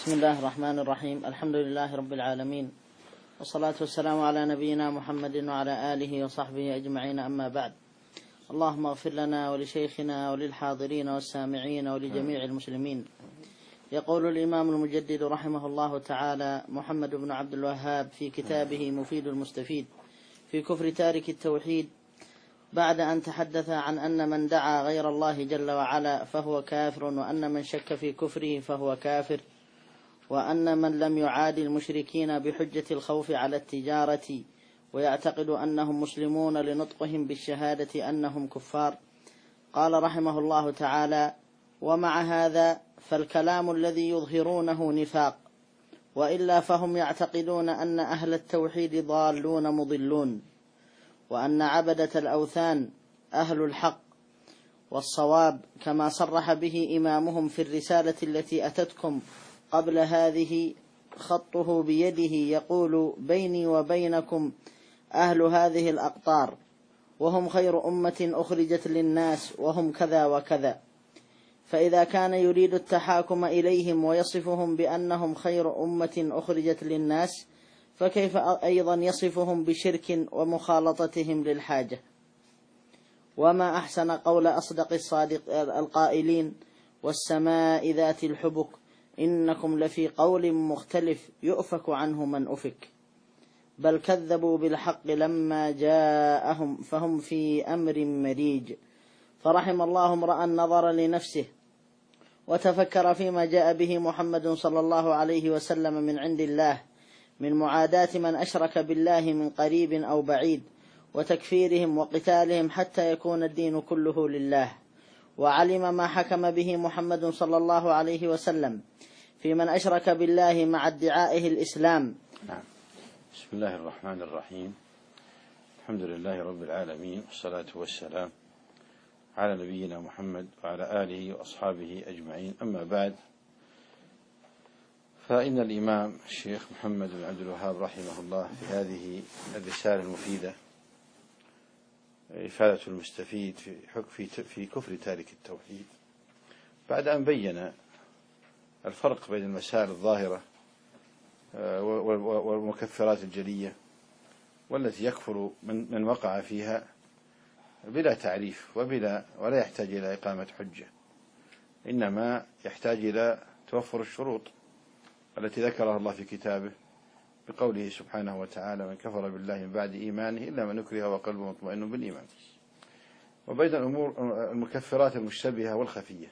بسم الله الرحمن الرحيم. الحمد لله رب العالمين، والصلاة والسلام على نبينا محمد وعلى آله وصحبه أجمعين، أما بعد. اللهم اغفر لنا ولشيخنا وللحاضرين والسامعين ولجميع المسلمين. يقول الإمام المجدد رحمه الله تعالى محمد بن عبد الوهاب في كتابه مفيد المستفيد في كفر تارك التوحيد، بعد أن تحدث عن أن من دعا غير الله جل وعلا فهو كافر، وأن من شك في كفره فهو كافر، وأن من لم يعادي المشركين بحجة الخوف على التجارة ويعتقد أنهم مسلمون لنطقهم بالشهادة أنهم كفار. قال رحمه الله تعالى: ومع هذا فالكلام الذي يظهرونه نفاق، وإلا فهم يعتقدون أن أهل التوحيد ضالون مضلون، وأن عبدة الأوثان أهل الحق والصواب، كما صرح به إمامهم في الرسالة التي أتتكم قبل هذه، خطه بيده يقول: بيني وبينكم أهل هذه الأقطار، وهم خير أمة أخرجت للناس، وهم كذا وكذا. فإذا كان يريد التحاكم إليهم ويصفهم بأنهم خير أمة أخرجت للناس، فكيف أيضا يصفهم بشرك ومخالطتهم للحاجة؟ وما أحسن قول أصدق الصادق القائلين: والسماء ذات الحبك إنكم لفي قول مختلف يؤفك عنه من أفك. بل كذبوا بالحق لما جاءهم فهم في أمر مريج. فرحم الله امرأ نظر لنفسه وتفكر فيما جاء به محمد صلى الله عليه وسلم من عند الله من معاداة من أشرك بالله من قريب أو بعيد، وتكفيرهم وقتالهم حتى يكون الدين كله لله. وعلم ما حكم به محمد صلى الله عليه وسلم في من أشرك بالله مع ادعائه الإسلام. نعم. بسم الله الرحمن الرحيم. الحمد لله رب العالمين، والصلاة والسلام على نبينا محمد وعلى آله وأصحابه أجمعين، أما بعد. فإن الإمام الشيخ محمد بن عبد الوهاب رحمه الله في هذه الرسالة المفيدة إفادة المستفيد في كفر تارك التوحيد، بعد أن بين الفرق بين المسائل الظاهرة والمكفرات الجلية والتي يكفر من وقع فيها بلا تعريف ولا يحتاج إلى إقامة حجة، إنما يحتاج إلى توفر الشروط التي ذكرها الله في كتابه بقوله سبحانه وتعالى: من كفر بالله من بعد إيمانه إلا من أكره وقلبه مطمئن بالإيمان. وبين الأمور المكفرات المشتبهة والخفية،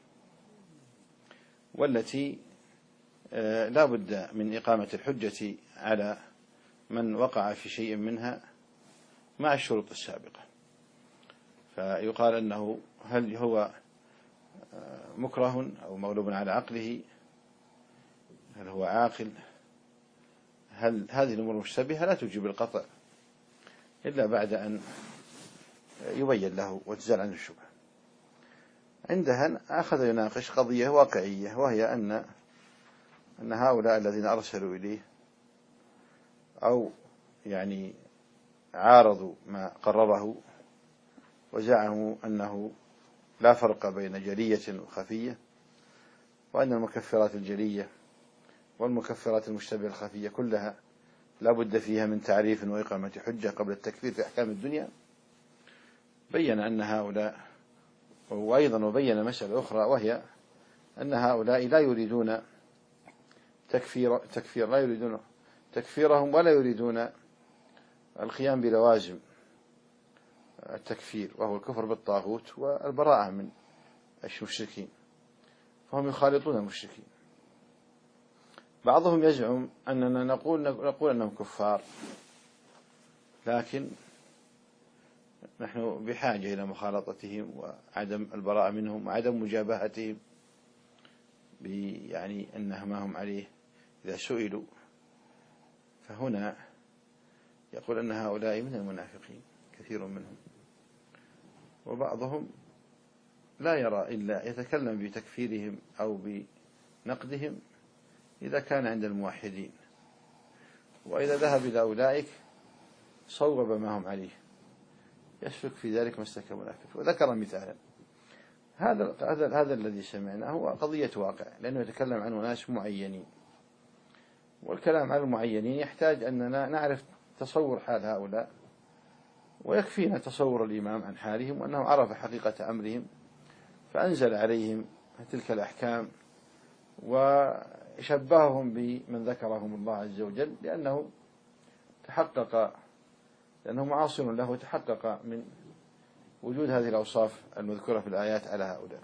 والتي لا بد من إقامة الحجة على من وقع في شيء منها مع الشروط السابقة. فيقال أنه هل هو مكره أو مغلوب على عقله، هل هو عاقل، هل هذه الأمور المشتبهة لا تجيب القطع إلا بعد أن يبين له وتزال عنه الشبهة. عندها أخذ يناقش قضية واقعية، وهي أن هؤلاء الذين أرسلوا إليه أو عارضوا ما قرره وزعموا أنه لا فرق بين جلية وخفية، وأن المكفرات الجلية والمكفرات المشتبهة الخفية كلها لا بد فيها من تعريف وإقامة حجة قبل التكفير في أحكام الدنيا. بين أن هؤلاء، وأيضا وبين مسألة أخرى، وهي أن هؤلاء لا يريدون تكفير لا يريدون تكفيرهم، ولا يريدون القيام بلوازم التكفير، وهو الكفر بالطاغوت والبراءة من المشركين، فهم يخالطون المشركين. بعضهم يزعم أننا نقول أنهم كفار، لكن نحن بحاجة إلى مخالطتهم وعدم البراءة منهم وعدم مجابهتهم أنها ما هم عليه إذا سئلوا. فهنا يقول أن هؤلاء من المنافقين كثير منهم، وبعضهم لا يرى إلا يتكلم بتكفيرهم أو بنقدهم إذا كان عند الموحدين، وإذا ذهب إلى أولئك صوب ما هم عليه، يسلك في ذلك مسلك المنافق. وذكر مثالا. هذا الذي سمعناه هو قضية واقع، لأنه يتكلم عن ناس معينين والكلام على المعينين يحتاج أننا نعرف تصور حال هؤلاء، ويكفينا تصور الإمام عن حالهم وأنه عرف حقيقة أمرهم فأنزل عليهم تلك الأحكام وشبههم بمن ذكرهم الله عز وجل، لأنه معاصر له وتحقق من وجود هذه الأوصاف المذكورة في الآيات على هؤلاء.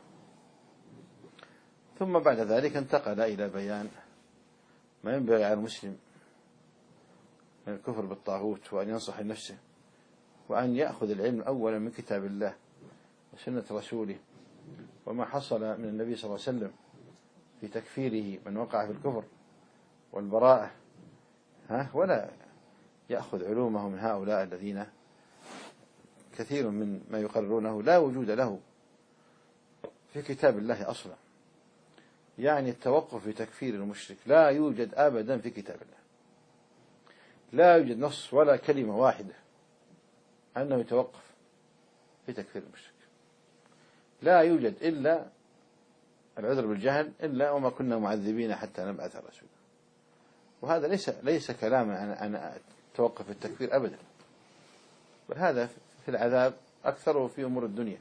ثم بعد ذلك انتقل إلى بيان ما ينبغي على المسلم من الكفر بالطاغوت، وأن ينصح لنفسه، وأن يأخذ العلم أولا من كتاب الله وسنة رسوله، وما حصل من النبي صلى الله عليه وسلم في تكفيره من وقع في الكفر والبراءة، ولا يأخذ علومه من هؤلاء الذين كثير من ما يقررونه لا وجود له في كتاب الله أصلا. يعني التوقف في تكفير المشرك لا يوجد أبدا في كتاب الله، لا يوجد نص ولا كلمة واحدة أنه يتوقف في تكفير المشرك، لا يوجد إلا العذر بالجهل، إلا وما كنا معذبين حتى نبعث رسولا. وهذا ليس كلاما عن توقف التكفير أبدا، بل هذا في العذاب أكثره في أمور الدنيا،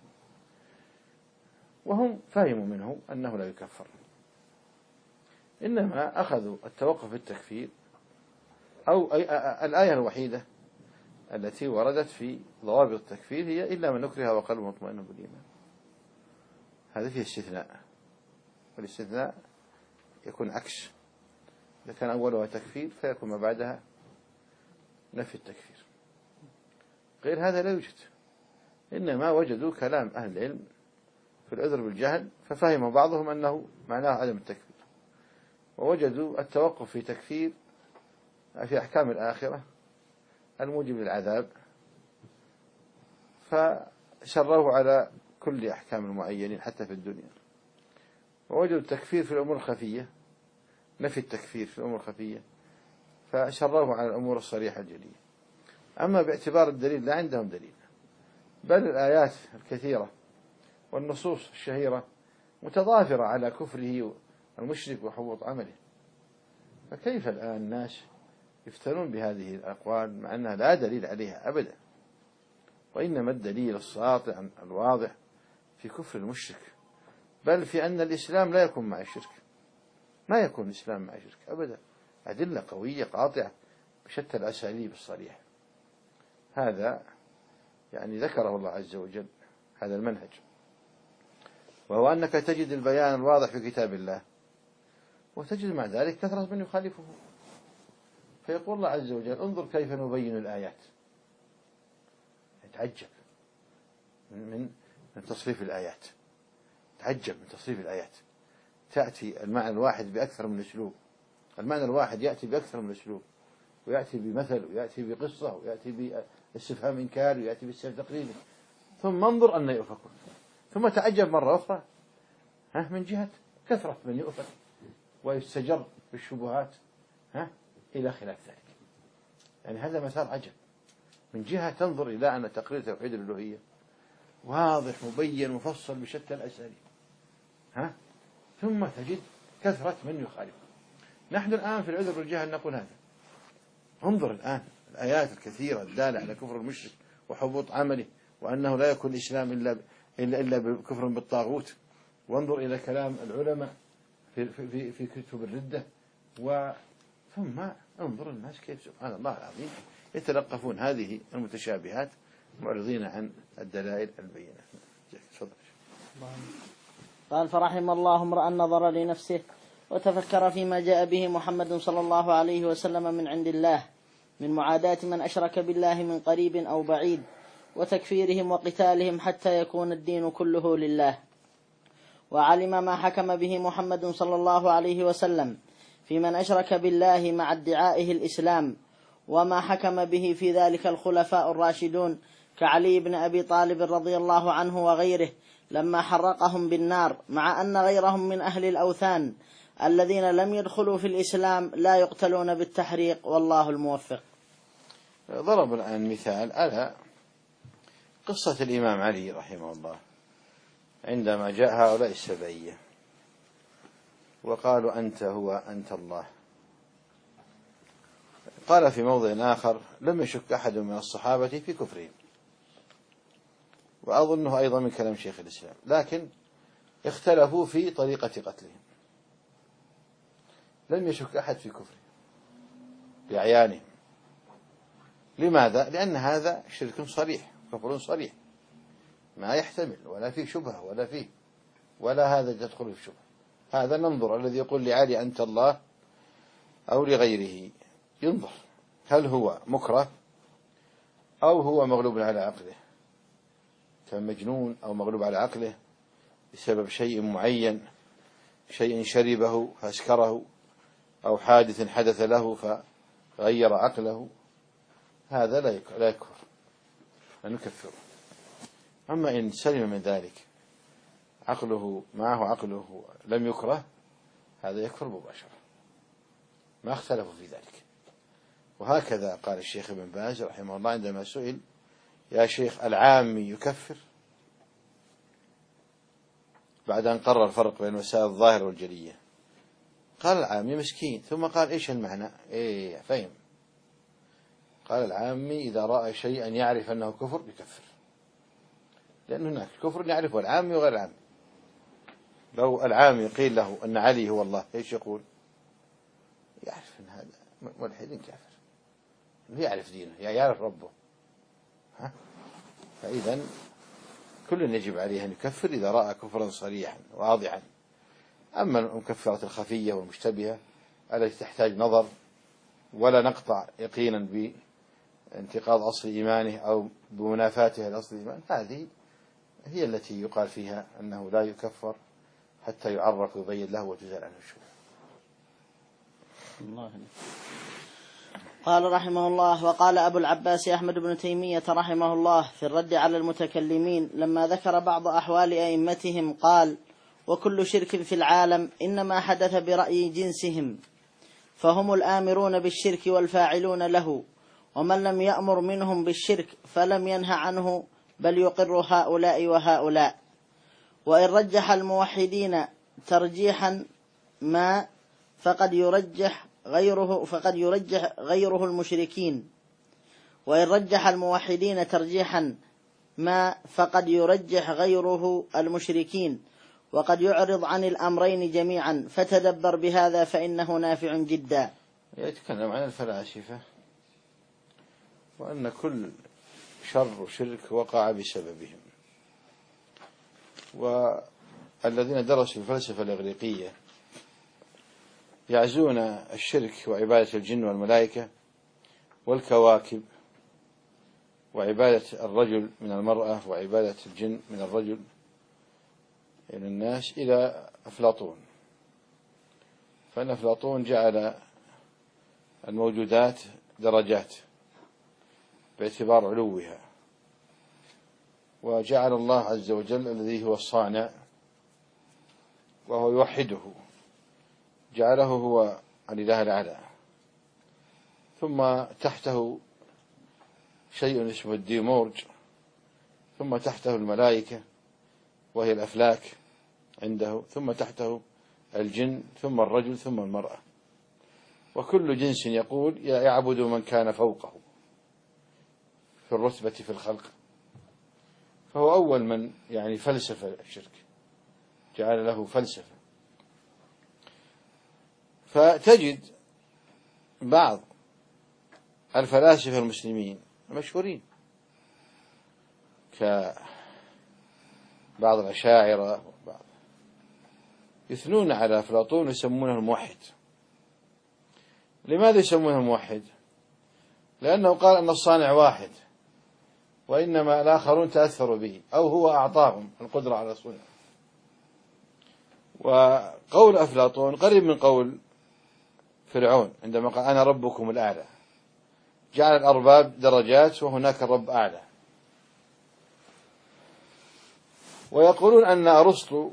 وهم فهموا منه أنه لا يكفر، إنما أخذوا التوقف في التكفير أو الآية الوحيدة التي وردت في ضوابط التكفير هي إلا من نكره وقلبه مطمئن بالإيمان. هذا فيه استثناء، والاستثناء يكون عكس، إذا كان أولها تكفير فيكون ما بعدها نفي التكفير. غير هذا لا يوجد، إنما وجدوا كلام أهل العلم في العذر بالجهل ففهم بعضهم أنه معناه عدم التكفير، ووجدوا التوقف في تكفير في أحكام الآخرة الموجب للعذاب فشروه على كل أحكام المعينين حتى في الدنيا، ووجدوا التكفير في الأمور الخفية، نفي التكفير في الأمور الخفية فشروه على الأمور الصريحة الجلية. أما باعتبار الدليل لا عندهم دليل، بل الآيات الكثيرة والنصوص الشهيرة متضافرة على كفره المشرك وحبوط عمله، فكيف الآن الناس يفتنون بهذه الأقوال مع أنها لا دليل عليها أبدا؟ وإنما الدليل الساطع الواضح في كفر المشرك، بل في أن الإسلام لا يكون مع الشرك، ما يكون الإسلام مع الشرك أبدا، أدلة قوية قاطعة بشتى الأساليب الصريحة. هذا يعني ذكره الله عز وجل هذا المنهج، وهو أنك تجد البيان الواضح في كتاب الله، وتجد مع ذلك كثرة من يخالفه. فيقول الله عز وجل انظر كيف نبين الآيات، تعجب من تصريف الآيات، تعجب من تصريف الآيات، تأتي المعنى الواحد بأكثر من أسلوب، المعنى الواحد يأتي بأكثر من أسلوب، ويأتي بمثل، ويأتي بقصة، ويأتي باستفهام إنكار، ويأتي باستفهام تقرير، ثم انظر أن يؤفكون، ثم تعجب مرة أخرى من جهة كثرة من يؤفك ويستجر بالشبهات إلى خلاف ذلك. يعني هذا مثال عجب، من جهة تنظر إلى أن تقرير توحيد الألوهية واضح مبين مفصل بشتى الأساليب، ثم تجد كثرة من يخالف. نحن الآن في العذر بالجهل نقول هذا، انظر الآن الآيات الكثيرة الدالة على كفر المشرك وحبوط عمله، وأنه لا يكون الإسلام إلا بكفر بالطاغوت، وانظر إلى كلام العلماء في كتب الردة، ثم انظر الناس كيف سبحان الله العظيم يتلقفون هذه المتشابهات معرضين عن الدلائل البينة. تفضل. قال فرحم الله امرأ نظر لنفسه وتفكر فيما جاء به محمد صلى الله عليه وسلم من عند الله من معاداة من أشرك بالله من قريب أو بعيد، وتكفيرهم وقتالهم حتى يكون الدين كله لله، وعلم ما حكم به محمد صلى الله عليه وسلم في من أشرك بالله مع ادعائه الإسلام، وما حكم به في ذلك الخلفاء الراشدون كعلي بن أبي طالب رضي الله عنه وغيره لما حرقهم بالنار، مع أن غيرهم من أهل الأوثان الذين لم يدخلوا في الإسلام لا يقتلون بالتحريق، والله الموفق. ضرب الآن مثال على قصة الإمام علي رحمه الله عندما جاء هؤلاء السبعية وقالوا أنت هو أنت الله، قال في موضع آخر: لم يشك أحد من الصحابة في كفرهم. وأظنه أيضا من كلام شيخ الإسلام، لكن اختلفوا في طريقة قتلهم. لم يشك أحد في كفرهم بأعيانهم. لماذا؟ لأن هذا شرك صريح، كفر صريح، ما يحتمل ولا فيه شبهة ولا هذا يدخل في شبهة. هذا ننظر الذي يقول لعلي أنت الله أو لغيره، ينظر هل هو مكره أو هو مغلوب على عقله، كان مجنون أو مغلوب على عقله بسبب شيء معين، شيء شربه فأسكره، أو حادث حدث له فغير عقله، هذا لا يكفر، لا نكفره. أما إن سلم من ذلك، عقله معه عقله لم يكره، هذا يكفر مباشرة، ما اختلفوا في ذلك. وهكذا قال الشيخ ابن باز رحمه الله عندما سئل: يا شيخ، العامي يكفر؟ بعد أن قرر الفرق بين وسائل الظاهر والجلية، قال: العامي مسكين. ثم قال: إيش المعنى؟ فهم. قال: العامي إذا رأى شيئا يعرف أنه كفر يكفر، لأن هناك كفر يعرفه العامي وغير العامي. لو العامي قيل له أن علي هو الله، إيش يقول؟ يعرف أن هذا ملحد كافر، يعرف دينه، يعرف ربه. فإذا كل يجب عليه أن يكفر إذا رأى كفرا صريحا واضحا. أما المكفرات الخفية والمشتبهة التي تحتاج نظر ولا نقطع يقينا بانتقاض أصل إيمانه أو بمنافاته لأصل الإيمان، هذه هي التي يقال فيها أنه لا يكفر حتى يعرف ويبين له وتزال عنه الشبهة. قال رحمه الله: وقال أبو العباس أحمد بن تيمية رحمه الله في الرد على المتكلمين لما ذكر بعض أحوال أئمتهم قال: وكل شرك في العالم إنما حدث برأي جنسهم، فهم الآمرون بالشرك والفاعلون له، ومن لم يأمر منهم بالشرك فلم ينه عنه، بل يقر هؤلاء وهؤلاء. وإن رجح الموحدين ترجيحا ما فقد يرجح غيره المشركين، وإن رجح الموحدين ترجيحا ما فقد يرجح غيره المشركين، وقد يعرض عن الأمرين جميعا، فتدبر بهذا فإنه نافع جدا. يتكلم عن الفلاسفة وأن كل شر وشرك وقع بسببهم. والذين درسوا الفلسفة الإغريقية يعزون الشرك وعبادة الجن والملائكة والكواكب، وعبادة الرجل من المرأة، وعبادة الجن من الرجل إلى الناس، إلى أفلاطون. فإن أفلاطون جعل الموجودات درجات باعتبار علوها، وجعل الله عز وجل الذي هو الصانع وهو يوحده جعله هو الإله الأعلى، ثم تحته شيء اسمه الديمورج، ثم تحته الملائكة وهي الأفلاك عنده، ثم تحته الجن، ثم الرجل، ثم المرأة. وكل جنس يقول يعبد من كان فوقه في الرتبة في الخلق، فهو أول من فلسفة الشرك، جعل له فلسفة. فتجد بعض الفلاسفة المسلمين مشهورين كبعض الأشاعرة يثنون على أفلاطون ويسمونه الموحد. لماذا يسمونه الموحد؟ لأنه قال أن الصانع واحد، وإنما الآخرون تأثروا به أو هو أعطاهم القدرة على الصنع. وقول أفلاطون قريب من قول فرعون عندما قال أنا ربكم الأعلى، جعل الأرباب درجات وهناك الرب أعلى. ويقولون أن أرسطو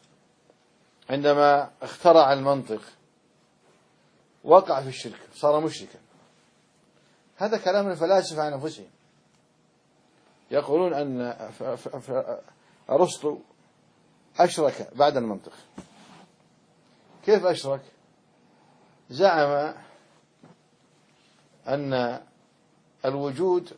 عندما اخترع المنطق وقع في الشرك، صار مشركا. هذا كلام الفلاسفة عن أنفسهم، يقولون أن أرسطو أشرك بعد المنطق. كيف أشرك؟ زعم أن الوجود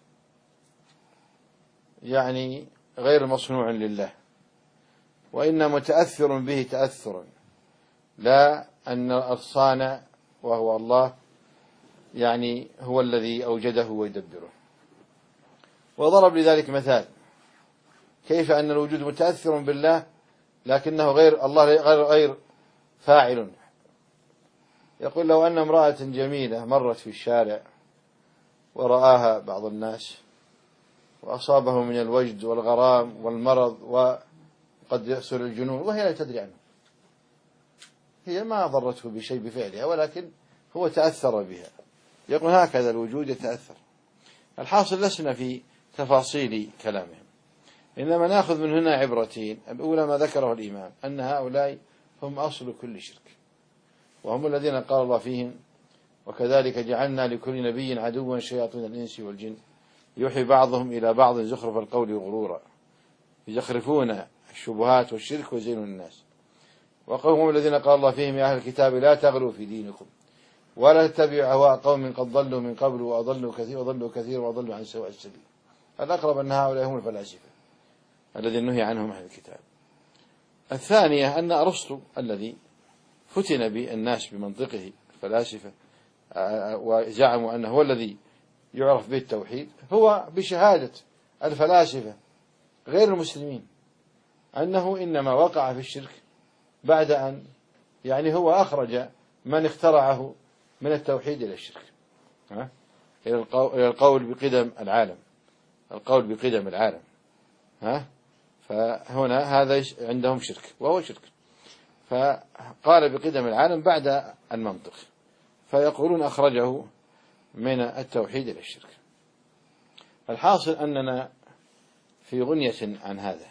يعني غير مصنوع لله، وإن متأثر به تأثرا، لا أن الصانع وهو الله يعني هو الذي أوجده ويدبره. وضرب لذلك مثال كيف أن الوجود متأثر بالله لكنه غير الله، غير فاعل. يقول لو أن امرأة جميلة مرت في الشارع ورآها بعض الناس وأصابه من الوجد والغرام والمرض وقد يحصل الجنون وهي لا تدري عنه، هي ما ضرته بشيء بفعلها ولكن هو تأثر بها. يقول هكذا الوجود يتأثر. الحاصل لسنا في تفاصيل كلامهم، إنما نأخذ من هنا عبرتين. الأولى ما ذكره الإمام أن هؤلاء هم أصل كل شرك، وهم الذين قال الله فيهم وكذلك جعلنا لكل نبي عدوا شياطين الإنس والجن يوحي بعضهم إلى بعض زخرف القول غرورا يزخرفون الشبهات والشرك ويزينون الناس. وقوم الذين قال الله فيهم يا أهل الكتاب لا تغلوا في دينكم ولا تتبعوا أهواء قوم قد ضلوا من قبل وأضلوا كثير وأضلوا عن سواء السبيل. الأقرب أن هؤلاء هم الفلاسفة الذين نهي عنهم أهل الكتاب. الثانية أن أرسطو الذي فتن بالناس بمنطقه الفلاسفة وزعموا أنه هو الذي يعرف به التوحيد، هو بشهادة الفلاسفة غير المسلمين أنه إنما وقع في الشرك بعد أن يعني هو أخرج من اخترعه من التوحيد إلى الشرك، إلى القول بقدم العالم، القول بقدم العالم. فهنا هذا عندهم شرك وهو شرك، فقال بقدم العالم بعد المنطق، فيقولون أخرجه من التوحيد إلى الشرك. الحاصل أننا في غنية عن هذا،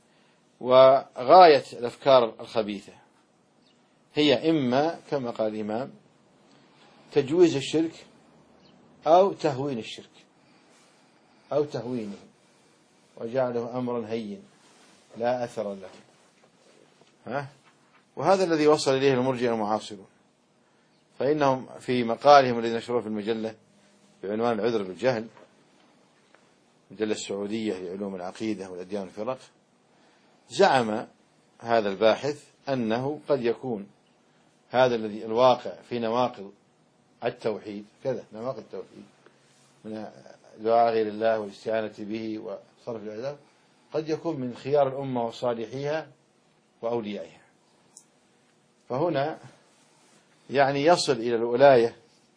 وغاية الأفكار الخبيثة هي إما كما قال الإمام تجويز الشرك أو تهوين الشرك أو تهوينه وجعله أمرا هين لا أثر له. وهذا الذي وصل إليه المرجئة المعاصرون، فإنهم في مقالهم الذي نشروه في المجلة بعنوان العذر بالجهل، المجلة السعودية لعلوم العقيدة والأديان والفرق، زعم هذا الباحث أنه قد يكون هذا الذي الواقع في نواقض التوحيد كذا، نواقض التوحيد من دعاء غير الله والاستعانة به وصرف العذاب قد يكون من خيار الأمة وصالحيها وأوليائها. فهنا يعني يصل إلى الولاية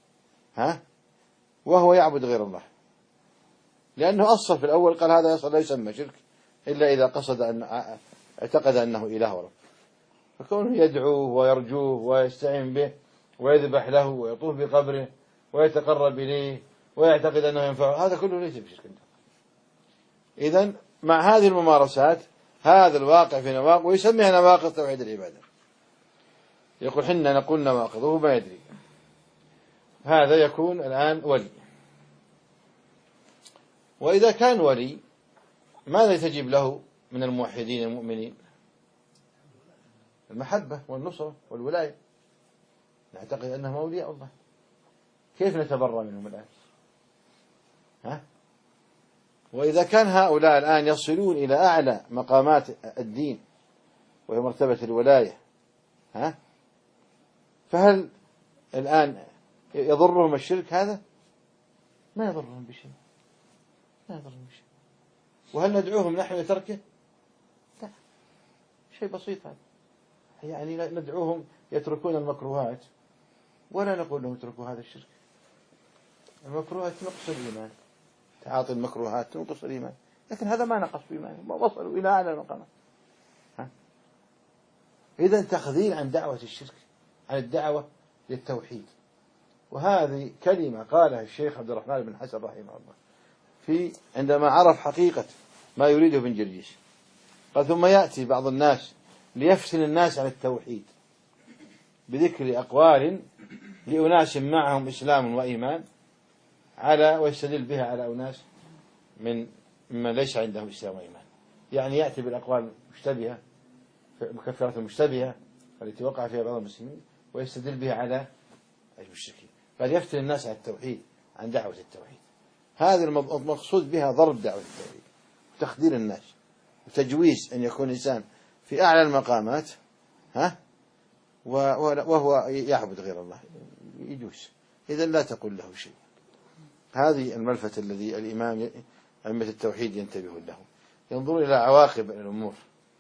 وهو يعبد غير الله، لأنه أصل في الأول قال هذا يصل لا يسمى شرك إلا إذا قصد أن اعتقد أنه إله ورب، فكونه يدعوه ويرجوه ويستعين به ويذبح له ويطوف بقبره ويتقرب إليه ويعتقد أنه ينفعه، هذا كله ليس بشرك. إذن مع هذه الممارسات هذا الواقع في نواقض ويسميها نواقض توحيد العبادة. يقول حنا نقول نواقض وهو ما يدري. هذا يكون الآن ولي. وإذا كان ولي ماذا تجب له من الموحدين المؤمنين؟ المحبة والنصرة والولاية، نعتقد أنهم أولياء الله. كيف نتبرأ منهم الآن؟ وإذا كان هؤلاء الآن يصلون إلى أعلى مقامات الدين وهي مرتبة الولاية، فهل الآن يضرهم الشرك هذا؟ ما يضرهم بشيء، ما يضرهم بشيء. وهل ندعوهم نحن لتركه؟ لا، شيء بسيط هذا. يعني ندعوهم يتركون المكروهات ولا نقول لهم اتركوا هذا الشرك. المكروهات تنقص الإيمان، تعاطي المكروهات تنقص الإيمان، لكن هذا ما نقص بإيمانهم، وصلوا إلى أعلى المقامات. إذن تخذيل عن دعوة الشرك، عن الدعوة للتوحيد. وهذه كلمة قالها الشيخ عبد الرحمن بن حسن رحمه الله عندما عرف حقيقة ما يريده ابن جرجيس، قال ثم يأتي بعض الناس ليفتن الناس عن التوحيد بذكر أقوال لأناس معهم إسلام وإيمان ويستدل بها على أناس ممن ليس عنده إسلام وإيمان. يعني يأتي بالأقوال المشتبهة مكفرة المشتبهة التي وقع فيها بعض المسلمين ويستدل بها على المشركين، قال يفتن الناس على التوحيد عن دعوة التوحيد. هذا المقصود بها ضرب دعوة التوحيد، تخدير الناس، وتجويز أن يكون إنسان في أعلى المقامات وهو يعبد غير الله، يجوز، إذا لا تقول له شيء. هذه الملفت الذي الإمام أئمة التوحيد ينتبه له، ينظرون إلى عواقب الأمور.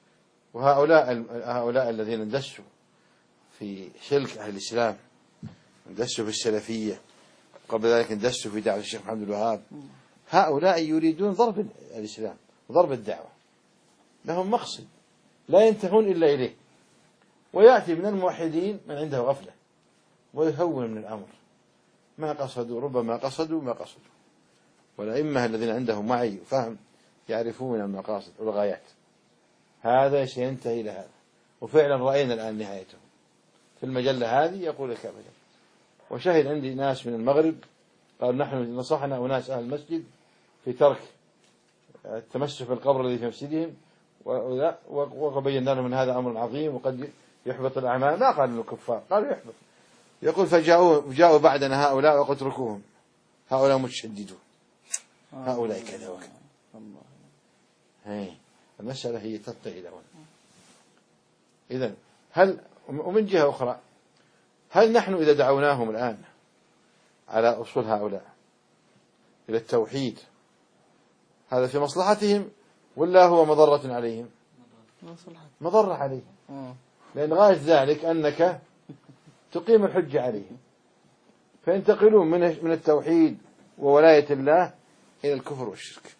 وهؤلاء الذين اندسوا في سلك أهل الإسلام، اندسوا في السلفية، قبل ذلك اندسوا في دعوة الشيخ محمد الوهاب، هؤلاء يريدون ضرب الإسلام وضرب الدعوة، لهم مقصد لا ينتهون إلا إليه. ويأتي من الموحدين من عنده غفلة ويهون من الأمر، ما قصدوا، ربما قصدوا ما قصدوا. والأئمة الذين عندهم وعي وفهم يعرفون المقاصد والغايات. هذا سينتهي إلى هذا، وفعلا رأينا الآن نهايته في المجلة هذه. يقول لك أبدا، وشهد عندي ناس من المغرب قال نحن نصحنا أناس أهل المسجد في ترك التمسك بالقبر الذي في مسجدهم، وبينا لهم أن هذا أمر عظيم وقد يحبط الأعمال. ما قال إنه كفار، قالوا يحبط. يقول فجاءوا بعدنا هؤلاء وقد اتركوهم، هؤلاء متشددون، هؤلاء كذا وكذا. المسألة هي تنتهي إلى هنا. إذن هل، ومن جهة أخرى، هل نحن إذا دعوناهم الآن على أصول هؤلاء إلى التوحيد هذا في مصلحتهم ولا هو مضرة عليهم؟ مضرة عليهم، لأن غاية ذلك أنك تقيم الحجة عليهم، فينتقلون من التوحيد وولاية الله إلى الكفر والشرك.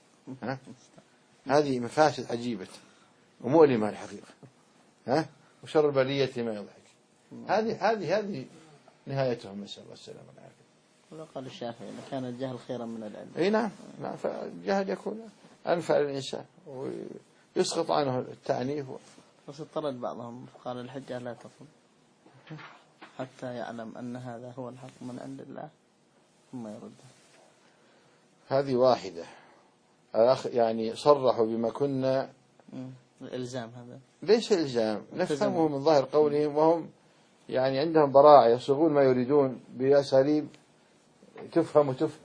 هذه مفاسد عجيبة ومؤلمة الحقيقة. وشر البلية ما يضحك. هذه نهايتهم، نسأل الله السلامة والعافية. وقال الشافعي إن كان الجهل خيرا من العلم. أي نعم، فالجهل يكون أنفع للإنسان ويسقط عنه التعنيف. بس اضطرد بعضهم قال الحجة لا تقوم حتى يعلم أن هذا هو الحق من عند الله ثم يرده. هذه واحدة، يعني صرحوا بما كنا. الإلزام هذا ليس إلزام، نفهمه من ظاهر قولهم، وهم يعني عندهم براعة يصيغون ما يريدون بأساليب تفهم وتفهم.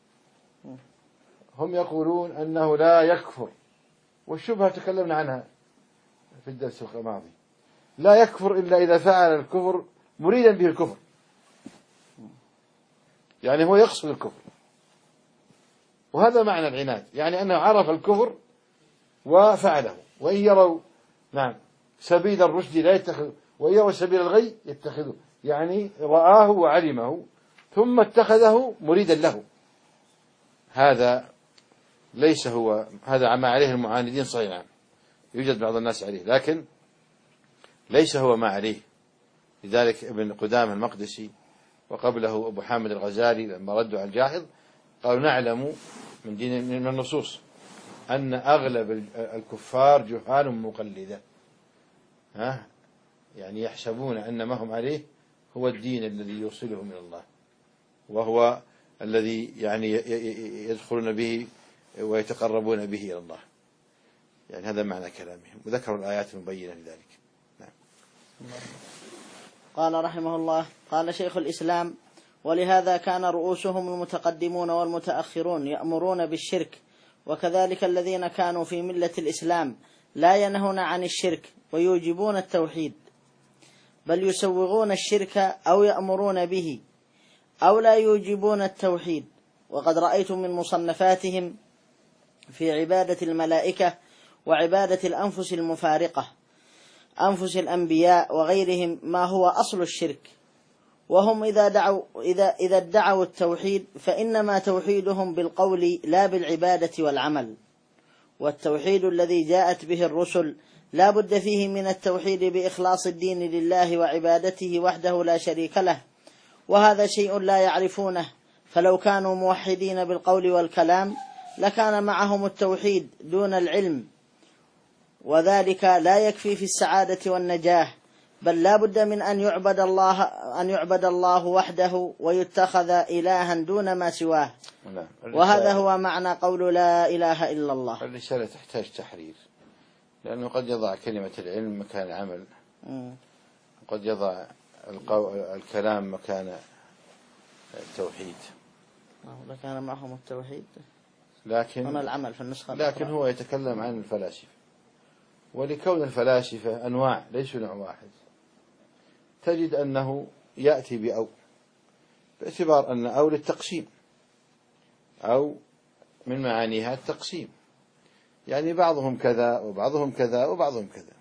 هم يقولون أنه لا يكفر، والشبهة تكلمنا عنها في الدرس الماضي، لا يكفر إلا إذا فعل الكفر مريدا به الكفر، يعني هو يقصد الكفر. وهذا معنى العناد، يعني أنه عرف الكفر وفعله. وإن يروا سبيل الرشد لا يتخذ، وإن يروا سبيل الغي يتخذه، يعني رآه وعلمه ثم اتخذه مريدا له. هذا ليس هو، هذا ما عليه المعاندين صحيحا، يوجد بعض الناس عليه، لكن ليس هو ما عليه. لذلك ابن قدامة المقدسي وقبله أبو حامد الغزالي لما ردوا على الجاحظ قالوا نعلم من النصوص أن أغلب الكفار جهال مقلدة، يعني يحسبون أن ما هم عليه هو الدين الذي يوصلهم إلى الله، وهو الذي يعني يدخلون به ويتقربون به إلى الله. يعني هذا معنى كلامهم، وذكروا الآيات المبينة لذلك. قال رحمه الله: قال شيخ الإسلام: ولهذا كان رؤوسهم المتقدمون والمتأخرون يأمرون بالشرك، وكذلك الذين كانوا في ملة الإسلام لا ينهون عن الشرك ويوجبون التوحيد، بل يسوغون الشرك أو يأمرون به أو لا يوجبون التوحيد. وقد رأيت من مصنفاتهم في عبادة الملائكة وعبادة الأنفس المفارقة، أنفس الأنبياء وغيرهم، ما هو أصل الشرك. وهم إذا ادعوا التوحيد فإنما توحيدهم بالقول لا بالعبادة والعمل. والتوحيد الذي جاءت به الرسل لا بد فيه من التوحيد بإخلاص الدين لله وعبادته وحده لا شريك له، وهذا شيء لا يعرفونه. فلو كانوا موحدين بالقول والكلام لكان معهم التوحيد دون العلم، وذلك لا يكفي في السعادة والنجاة، بل لا بد من أن يعبد الله وحده ويتخذ إلها دون ما سواه. وهذا هو معنى قول لا إله إلا الله. الرسالة تحتاج تحرير، لأنه قد يضع كلمة العلم مكان العمل، قد يضع الكلام مكان التوحيد. لكان معهم التوحيد لكن هنا العمل في النسخة لكن هو يتكلم عن الفلاسفة، ولكون الفلاسفة أنواع ليسوا نوع واحد، تجد أنه يأتي بأو، باعتبار أن أو للتقسيم، أو من معانيها التقسيم، يعني بعضهم كذا وبعضهم كذا وبعضهم كذا.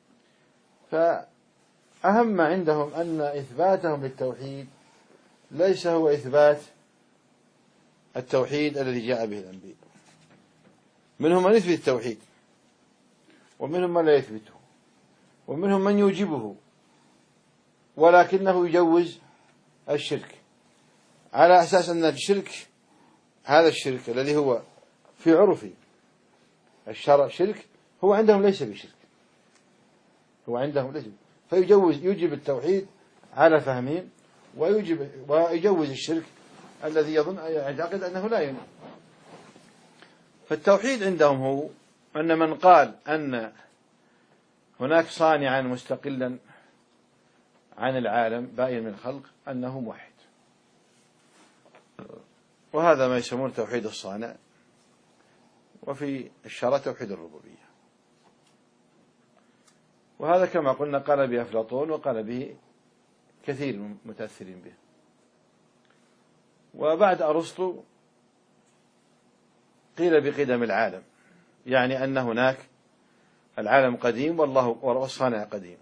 فأهم ما عندهم أن إثباتهم للتوحيد ليس هو إثبات التوحيد الذي جاء به الأنبياء. منهم من يثبت التوحيد، ومنهم من لا يثبته، ومنهم من يوجبه ولكنه يجوز الشرك، على أساس أن الشرك، هذا الشرك الذي هو في عرف الشرع شرك، هو عندهم ليس بشرك، هو عندهم ليس، يجب التوحيد على فهمهم، ويجوز الشرك الذي يعتقد أنه لا ينفع. فالتوحيد عندهم هو أن من قال أن هناك صانعا مستقلا عن العالم بائن من الخلق أنه موحد، وهذا ما يسمون توحيد الصانع، وفي الشرع توحيد الربوبية. وهذا كما قلنا قال به أفلاطون، وقال به كثير من المتأثرين به. وبعد أرسطو قيل بقدم العالم، يعني أن هناك العالم قديم والصانع قديم،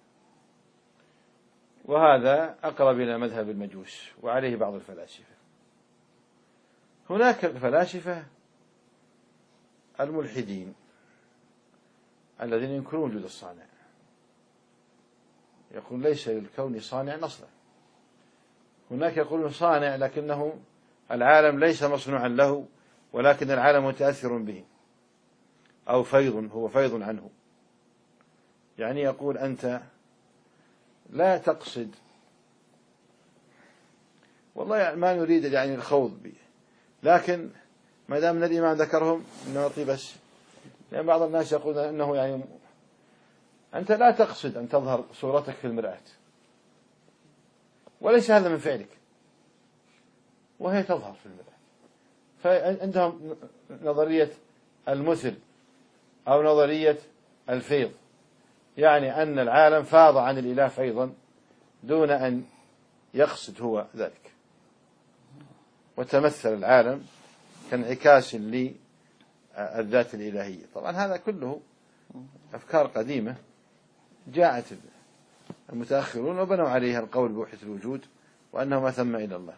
وهذا أقرب إلى مذهب المجوس وعليه بعض الفلاسفة. هناك الفلاسفة الملحدين الذين ينكرون وجود الصانع، يقول ليس للكون صانع نصلا. هناك يقولون صانع لكنه العالم ليس مصنوعا له، ولكن العالم متأثر به، أو فيض، هو فيض عنه. يعني يقول أنت لا تقصد، والله ما نريد يعني الخوض به، لكن ما دام الإمام ذكرهم نعطي بس، لأن بعض الناس يقول أنه يعني أنت لا تقصد أن تظهر صورتك في المرآة، وليس هذا من فعلك، وهي تظهر في المرآة. فعندهم نظرية المثل أو نظرية الفيض، يعني أن العالم فاض عن الإله فيضا دون أن يقصد هو ذلك، وتمثل العالم كانعكاس للذات الإلهية. طبعا هذا كله أفكار قديمة جاءت المتأخرون وبنوا عليها القول بوحدة الوجود وأنه ما ثم إلى الله.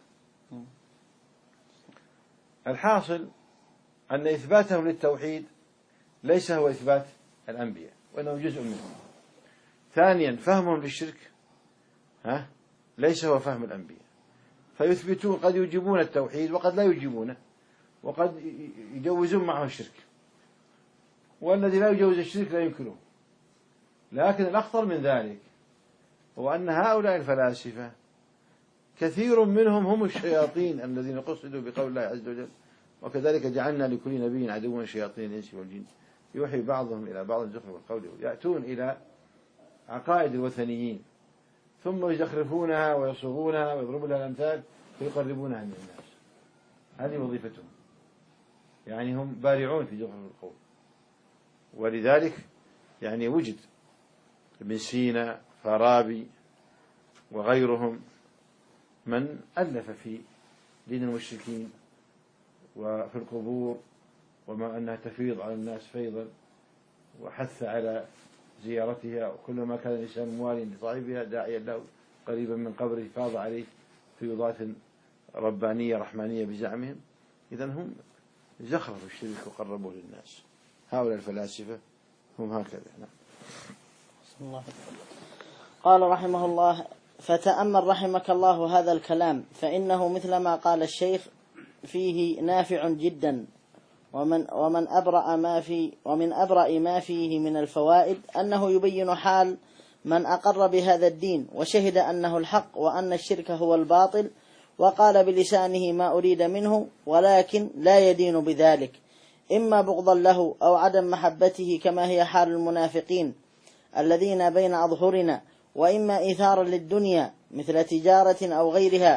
الحاصل أن إثباتهم للتوحيد ليس هو إثبات الأنبياء، وأنه جزء منهم. ثانيا فهمهم للشرك ليس هو فهم الأنبياء، فيثبتون قد يجيبون التوحيد وقد لا يجيبونه، وقد يجوزون معه الشرك، والذي لا يجوز الشرك لا ينكره. لكن الأخطر من ذلك هو أن هؤلاء الفلاسفة كثير منهم هم الشياطين الذين قصدوا بقول الله عز وجل: وكذلك جعلنا لكل نبي عدوا شياطين الإنس والجن يوحي بعضهم إلى بعض زخرف القول. يأتون إلى عقائد الوثنيين ثم يزخرفونها ويصوغونها ويضربون لها الأمثال ويقربونها من الناس. هذه وظيفتهم، يعني هم بارعون في زخرف القول. ولذلك يعني وجد ابن سينا، فارابي، وغيرهم من ألف في دين المشركين وفي القبور، وما أنها تفيض على الناس فيضا، وحث على زيارتها، وكلما كان الإنسان موالي لصاحبها داعيا له قريبا من قبره فاض عليه فيوضات ربانية رحمانية بزعمهم. إذن هم زخرفوا الشرك وقربوه للناس. هؤلاء الفلاسفة هم هكذا. نعم. قال رحمه الله: فتأمل رحمك الله هذا الكلام، فإنه مثل ما قال الشيخ فيه نافع جدا، ومن أبرأ ما فيه من الفوائد أنه يبين حال من أقر بهذا الدين وشهد أنه الحق وأن الشرك هو الباطل، وقال بلسانه ما أريد منه، ولكن لا يدين بذلك، إما بغضا له أو عدم محبته كما هي حال المنافقين الذين بين أظهرنا، وإما إيثارا للدنيا مثل تجارة أو غيرها،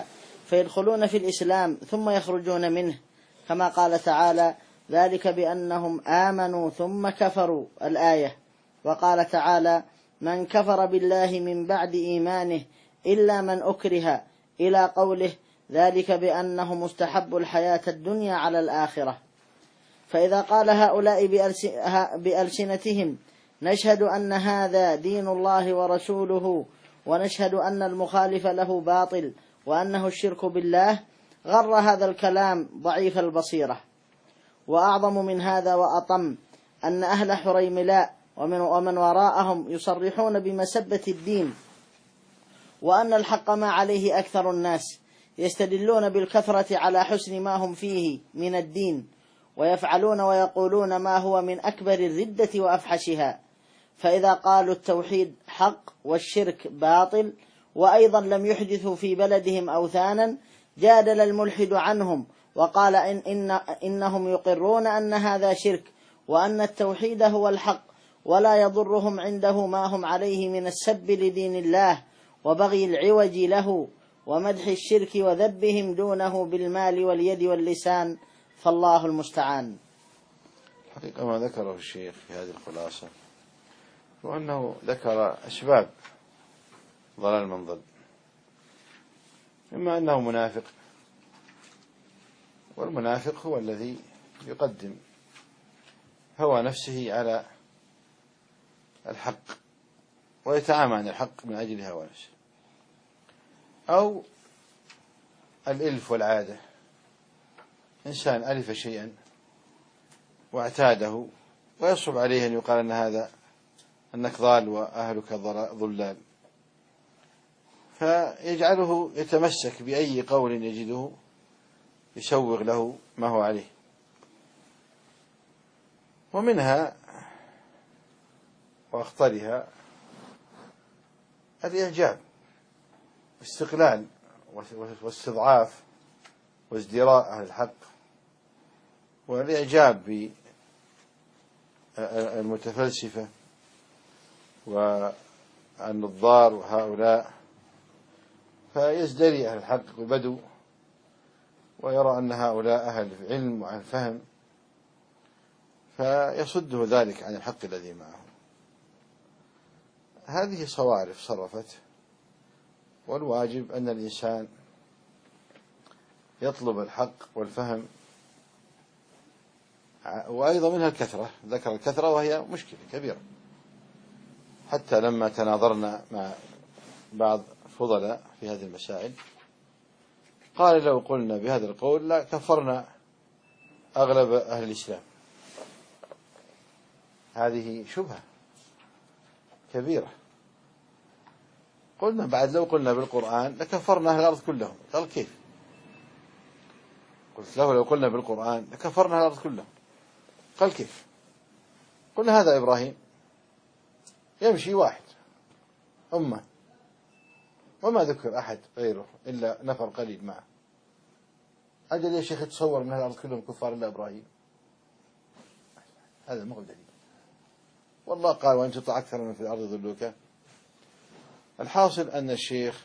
فيدخلون في الإسلام ثم يخرجون منه، كما قال تعالى: ذلك بأنهم آمنوا ثم كفروا، الآية. وقال تعالى: من كفر بالله من بعد إيمانه إلا من أكره، إلى قوله: ذلك بأنهم استحبوا الحياة الدنيا على الآخرة. فإذا قال هؤلاء بألسنتهم: نشهد أن هذا دين الله ورسوله، ونشهد أن المخالف له باطل وأنه الشرك بالله، غر هذا الكلام ضعيف البصيرة. وأعظم من هذا وأطم أن أهل حريملاء ومن وراءهم يصرحون بمسبة الدين، وأن الحق ما عليه أكثر الناس، يستدلون بالكثرة على حسن ما هم فيه من الدين، ويفعلون ويقولون ما هو من أكبر الردة وأفحشها. فإذا قالوا التوحيد حق والشرك باطل، وأيضا لم يحدثوا في بلدهم أوثانا، جادل الملحد عنهم وقال إنهم يقرون أن هذا شرك، وأن التوحيد هو الحق، ولا يضرهم عنده ما هم عليه من السب لدين الله وبغي العوج له ومدح الشرك وذبهم دونه بالمال واليد واللسان، فالله المستعان. حقيقة ما ذكره الشيخ في هذه الخلاصة هو أنه ذكر أسباب ضلال من ضل، إما أنه منافق، والمنافق هو الذي يقدم هوى نفسه على الحق ويتعامى عن الحق من أجل هوى نفسه، أو الإلف والعادة، إنسان ألف شيئا واعتاده ويصعب عليه أن يقال أن هذا أنك ضال وأهلك ضلال، فيجعله يتمسك بأي قول يجده يسوغ له ما هو عليه. ومنها وأخطرها الإعجاب واستقلال واستضعاف وازدراء أهل الحق، والإعجاب بالمتفلسفة والنظار وهؤلاء، فيزدري أهل الحق والبدو ويرى أن هؤلاء أهل علم وأهل فهم، فيصده ذلك عن الحق الذي معه. هذه صوارف صرفت، والواجب أن الإنسان يطلب الحق والفهم، وأيضا منها الكثرة، ذكر الكثرة وهي مشكلة كبيرة، حتى لما تناظرنا مع بعض الفضلاء في هذه المسائل قال: لو قلنا بهذا القول لا كفرنا أغلب أهل الإسلام. هذه شبهة كبيرة. قلنا بعد لو قلنا بالقرآن لكفرنا أهل الأرض كلهم. قال: كيف؟ قلت له: لو قلنا بالقرآن لكفرنا أهل الأرض كلهم. قال: كيف؟ قلنا: هذا إبراهيم يمشي واحد أمة، وما ذكر أحد غيره إلا نفر قليل معه. أجل يا شيخ تصور من أهل الأرض كلهم كفار إلا إبراهيم؟ هذا ما هو دليل. والله قال: وإن تطع أكثر من في الأرض يضلوك. الحاصل أن الشيخ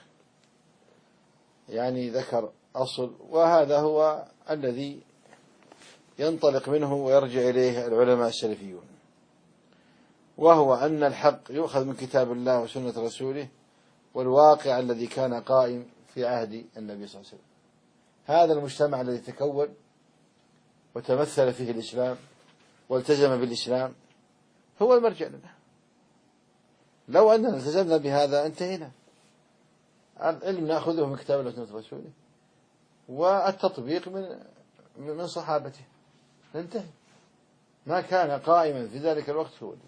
يعني ذكر أصل، وهذا هو الذي ينطلق منه ويرجع إليه العلماء السلفيون، وهو أن الحق يؤخذ من كتاب الله وسنة رسوله والواقع الذي كان قائم في عهد النبي صلى الله عليه وسلم. هذا المجتمع الذي تكون وتمثل فيه الإسلام والتزم بالإسلام هو المرجع لنا. لو أننا التزمنا بهذا انتهينا. العلم نأخذه من كتاب الله وسنة رسوله، والتطبيق من صحابته، ننتهي. ما كان قائما في ذلك الوقت هو الذي.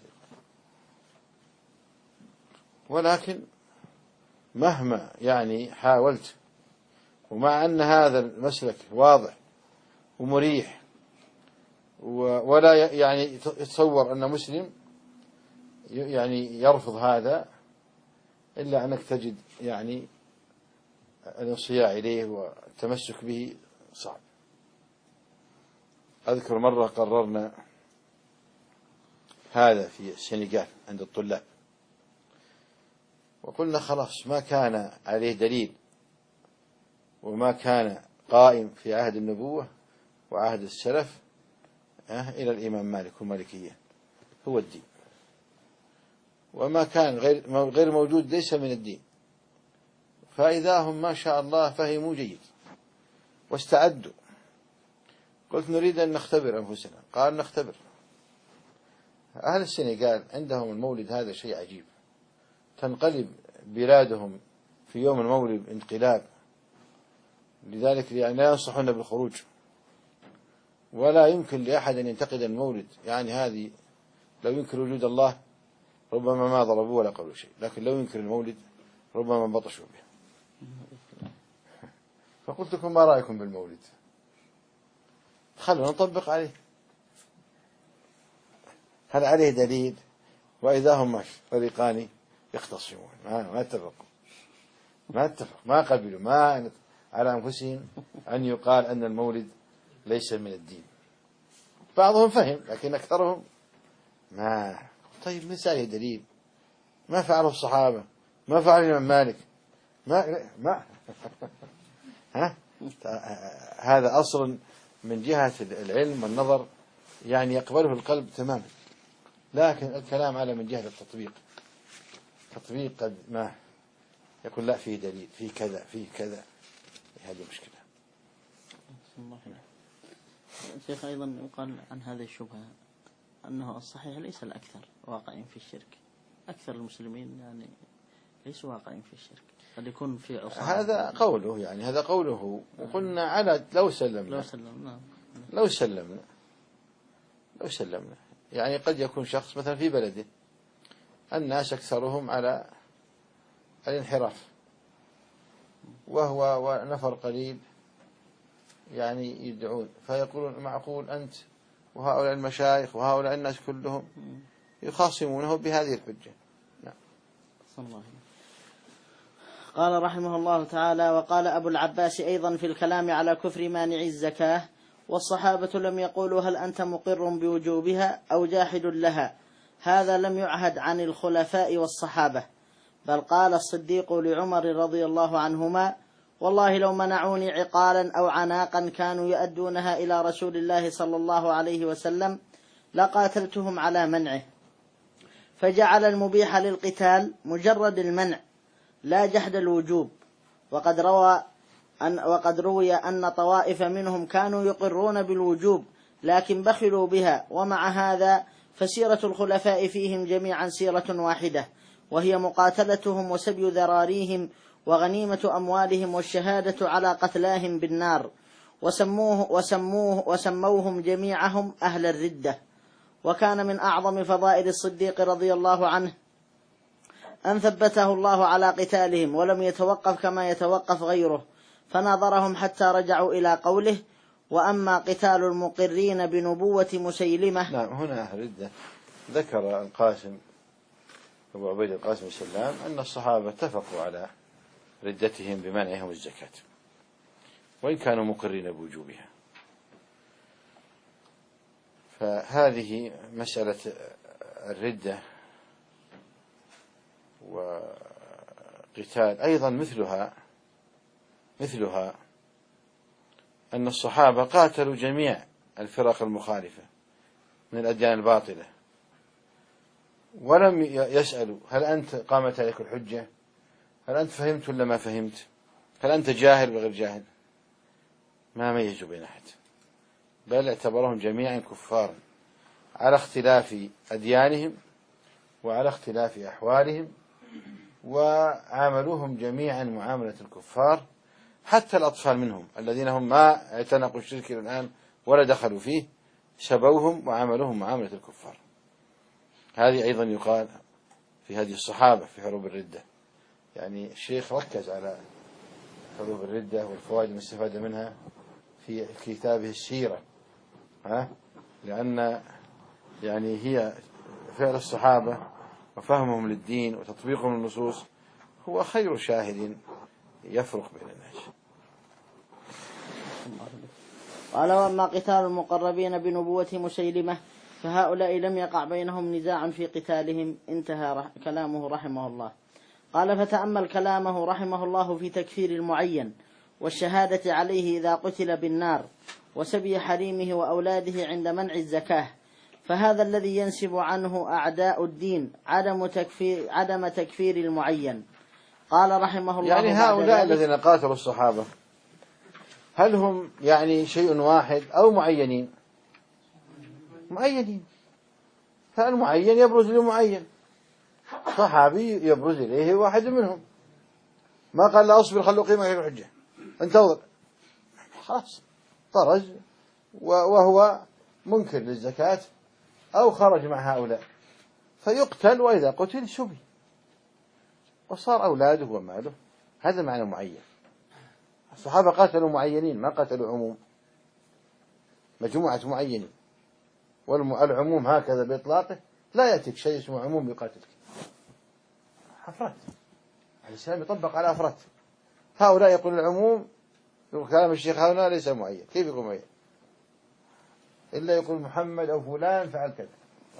ولكن مهما يعني حاولت، ومع أن هذا المسلك واضح ومريح، ولا يعني يتصور أن مسلم يعني يرفض هذا، إلا أنك تجد يعني الانصياع إليه والتمسك به صعب. أذكر مرة قررنا هذا في السنغال عند الطلاب، وقلنا خلاص ما كان عليه دليل وما كان قائم في عهد النبوة وعهد السلف إلى الإمام مالك والمالكية هو الدين، وما كان غير موجود ليس من الدين. فإذا هم ما شاء الله فهموا جيد واستعدوا. قلت نريد أن نختبر أنفسنا، قال نختبر. أهل السنغال عندهم المولد هذا شيء عجيب، تنقلب بلادهم في يوم المولد انقلاب، لذلك يعني لا ينصحون بالخروج، ولا يمكن لأحد أن ينتقد المولد. يعني هذه لو ينكر وجود الله ربما ما ضربوه ولا قالوا شيء، لكن لو ينكر المولد ربما بطشوا به. فقلت لكم ما رأيكم بالمولد؟ خلونا نطبق عليه، هل عليه دليل؟ وإذا هم فريقان يختصمون ما اتفقوا ما قبلوا ما على أنفسهم أن يقال أن المولد ليس من الدين. بعضهم فهم لكن أكثرهم ما. طيب ليس عليه دليل، ما فعله الصحابة، ما فعل الإمام مالك، ما هذا أصل من جهة العلم والنظر يعني يقبله القلب تماما، لكن الكلام على من جهة التطبيق قد ما يقول لا فيه دليل، فيه كذا هذه مشكلة. شيخ أيضا يقال عن هذه الشبهة أنه الصحيح ليس الأكثر واقعين في الشرك، أكثر المسلمين يعني ليسوا واقعين في الشرك، قد يكون في هذا قوله، يعني هذا قوله. وقلنا على لو سلمنا يعني قد يكون شخص مثلا في بلده الناس أكثرهم على الانحراف، وهو ونفر قليل يعني يدعون، فيقولون معقول أنت وهؤلاء المشايخ وهؤلاء الناس كلهم يخاصمونه بهذه الحجة. نعم. قال رحمه الله تعالى: وقال أبو العباس أيضا في الكلام على كفر مانع الزكاة: والصحابة لم يقولوا هل أنت مقر بوجوبها أو جاحد لها، هذا لم يعهد عن الخلفاء والصحابة، بل قال الصديق لعمر رضي الله عنهما: والله لو منعوني عقالا أو عناقا كانوا يؤدونها إلى رسول الله صلى الله عليه وسلم لقاتلتهم على منعه. فجعل المبيح للقتال مجرد المنع لا جحد الوجوب. وقد روي أن طوائف منهم كانوا يقرون بالوجوب لكن بخلوا بها، ومع هذا فسيرة الخلفاء فيهم جميعا سيرة واحدة، وهي مقاتلتهم وسبي ذراريهم وغنيمة أموالهم والشهادة على قتلاهم بالنار، وسموهم جميعهم أهل الردة. وكان من أعظم فضائل الصديق رضي الله عنه أن ثبته الله على قتالهم ولم يتوقف كما يتوقف غيره، فناظرهم حتى رجعوا إلى قوله: وأما قتال المقرين بنبوة مسيلمة. نعم. هنا أهل الردة ذكر القاسم أبو عبيد القاسم السلام أن الصحابة اتفقوا على ردتهم بمنعهم الزكاة وإن كانوا مقرين بوجوبها. فهذه مسألة الردة وقتال أيضا مثلها أن الصحابة قاتلوا جميع الفرق المخالفة من الأديان الباطلة ولم يسألوا هل أنت قامت عليك الحجة، هل أنت فهمت ولا ما فهمت، هل أنت جاهل وغير جاهل، ما ميزوا بين أحد، بل اعتبرهم جميعا كفارا على اختلاف أديانهم وعلى اختلاف أحوالهم، وعاملوهم جميعا معاملة الكفار، حتى الأطفال منهم الذين هم ما اعتنقوا الشرك الآن ولا دخلوا فيه سبوهم وعاملوهم معاملة الكفار. هذه أيضا يقال في هذه الصحابة في حروب الردة. يعني الشيخ ركز على حروب الردة والفوائد المستفادة منها في كتابه السيرة، لأن يعني هي فعل الصحابة وفهمهم للدين وتطبيقهم للنصوص هو خير شاهد يفرق بين الناس. قال: وأما قتال المقربين بنبوة مسيلمة فهؤلاء لم يقع بينهم نزاع في قتالهم. انتهى كلامه رحمه الله. قال: فتأمل كلامه رحمه الله في تكفير المعين والشهادة عليه إذا قتل بالنار، وسبي حريمه وأولاده عند منع الزكاة. فهذا الذي ينسب عنه أعداء الدين عدم تكفير المعين. قال رحمه الله يعني هؤلاء الذين قاتلوا الصحابة هل هم يعني شيء واحد أو معينين؟ معينين، فالمعين يبرز لمعين، صحابي يبرز إليه واحد منهم، ما قال لا أصبر خلوا قيمة الحجة انتظر، خلاص طرز وهو منكر للزكاة أو خرج مع هؤلاء فيقتل، وإذا قتل سبي وصار أولاده وماله. هذا معنى معين. الصحابة قاتلوا معينين ما قاتلوا عموم، مجموعة معينين، والعموم هكذا بإطلاقه لا يأتيك شيء اسمه عموم يقاتلك. أفراد الإسلام يطبق على أفراد. هؤلاء يقول العموم، يقول كلام الشيخ هؤلاء ليس معين، كيف يكون معين؟ إلا يقول محمد أو فلان فعل كذا.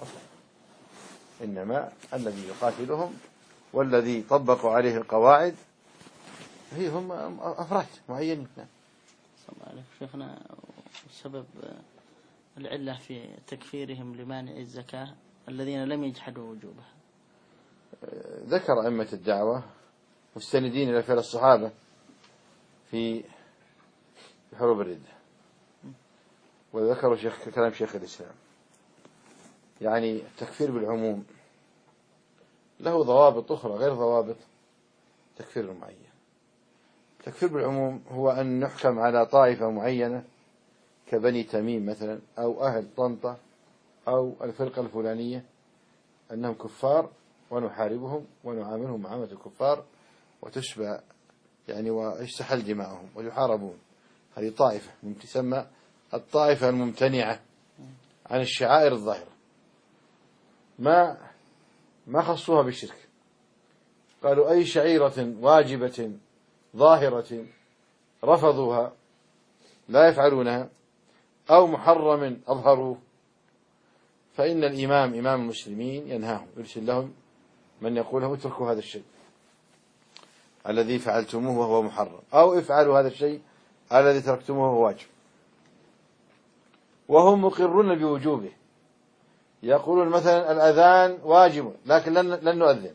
إنما الذي يقاتلهم والذي طبقوا عليه القواعد هم أفراد معينين. شيخنا، السبب العلة في تكفيرهم لمانع الزكاة الذين لم يجحدوا وجوبها. ذكر أئمة الدعوة مستندين إلى فعل الصحابة في حروب الردة، وذكروا كلام شيخ الإسلام. يعني التكفير بالعموم له ضوابط أخرى غير ضوابط تكفير المعين. التكفير بالعموم هو أن نحكم على طائفة معينة كبني تميم مثلا أو أهل طنطا أو الفرقة الفلانية أنهم كفار ونحاربهم ونعاملهم معاملة الكفار وتشبع يعني ويستحل دماؤهم ويحاربون. هذه طائفة تسمى الطائفة الممتنعة عن الشعائر الظاهرة، ما خصوها بالشرك، قالوا أي شعيرة واجبة ظاهرة رفضوها لا يفعلونها أو محرم أظهروه فإن الإمام إمام المسلمين ينهاهم، يرسل لهم من يقول لهم اتركوا هذا الشيء الذي فعلتموه وهو محرم، أو افعلوا هذا الشيء الذي تركتموه وهو واجب، وهم مقرون بوجوبه. يقولون مثلا الأذان واجب لكن لن نؤذن،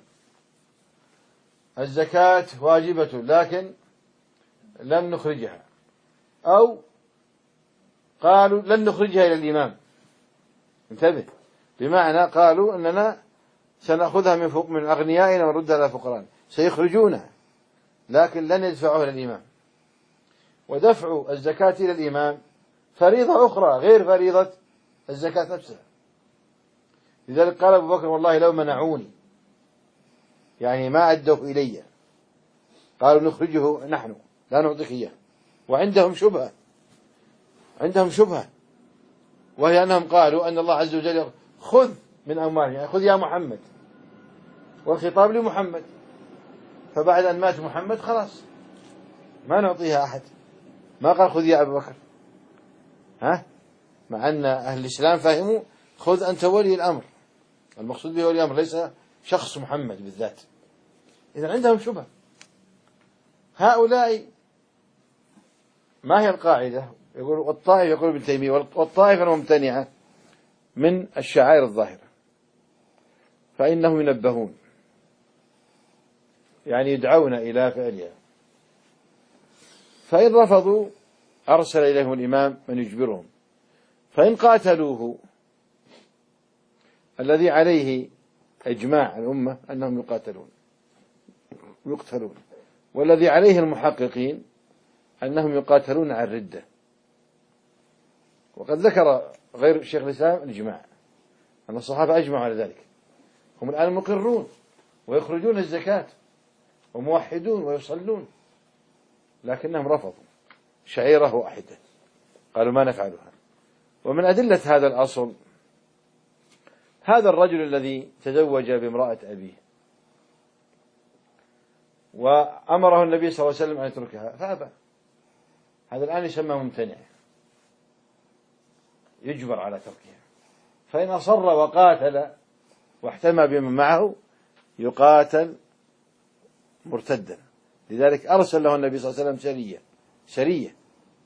الزكاة واجبة لكن لن نخرجها، أو قالوا لن نخرجها إلى الإمام. انتبه، بمعنى قالوا أننا سنأخذها من أغنيائنا ونردها إلى فقراء، سيخرجونها لكن لن يدفعوها إلى الإمام. ودفع الزكاة إلى الإمام فريضة أخرى غير فريضة الزكاة نفسها. لذلك قال أبو بكر والله لو منعوني، يعني ما أدوه إلي، قالوا نخرجه نحن لا نعطيك إياه. وعندهم شبهة، عندهم شبهة، وهي أنهم قالوا أن الله عز وجل خذ من أموالهم، يعني خذ يا محمد، والخطاب لمحمد، فبعد أن مات محمد خلاص ما نعطيها أحد، ما قال خذ يا أبو بكر. مع أن أهل الإسلام فهموا خذ أنت ولي الأمر، المقصود به ولي الأمر ليس شخص محمد بالذات. إذن عندهم شبهة. هؤلاء ما هي القاعدة؟ يقول والطائفة، يقول ابن تيمية والطائفة الممتنعة من الشعائر الظاهرة فإنهم ينبهون، يعني يدعون إلى فعلها، فإن رفضوا أرسل إليهم الإمام من يجبرهم، فإن قاتلوه الذي عليه إجماع الأمة أنهم يقتلون، والذي عليه المحققين أنهم يقاتلون عن الردة. وقد ذكر غير شيخ الإسلام الإجماع أن الصحابة أجمعوا على ذلك، هم الآن مقرون ويخرجون الزكاة وموحدون ويصلون، لكنهم رفضوا شعيرة واحدة، قالوا ما نفعلها. ومن أدلة هذا الأصل هذا الرجل الذي تزوج بامرأة أبيه وأمره النبي صلى الله عليه وسلم أن يتركها فأبى، هذا الآن يسمى ممتنع، يجبر على تركها. فإن أصر وقاتل واحتمى بمن معه يقاتل مرتدا. لذلك أرسل له النبي صلى الله عليه وسلم سرية سرية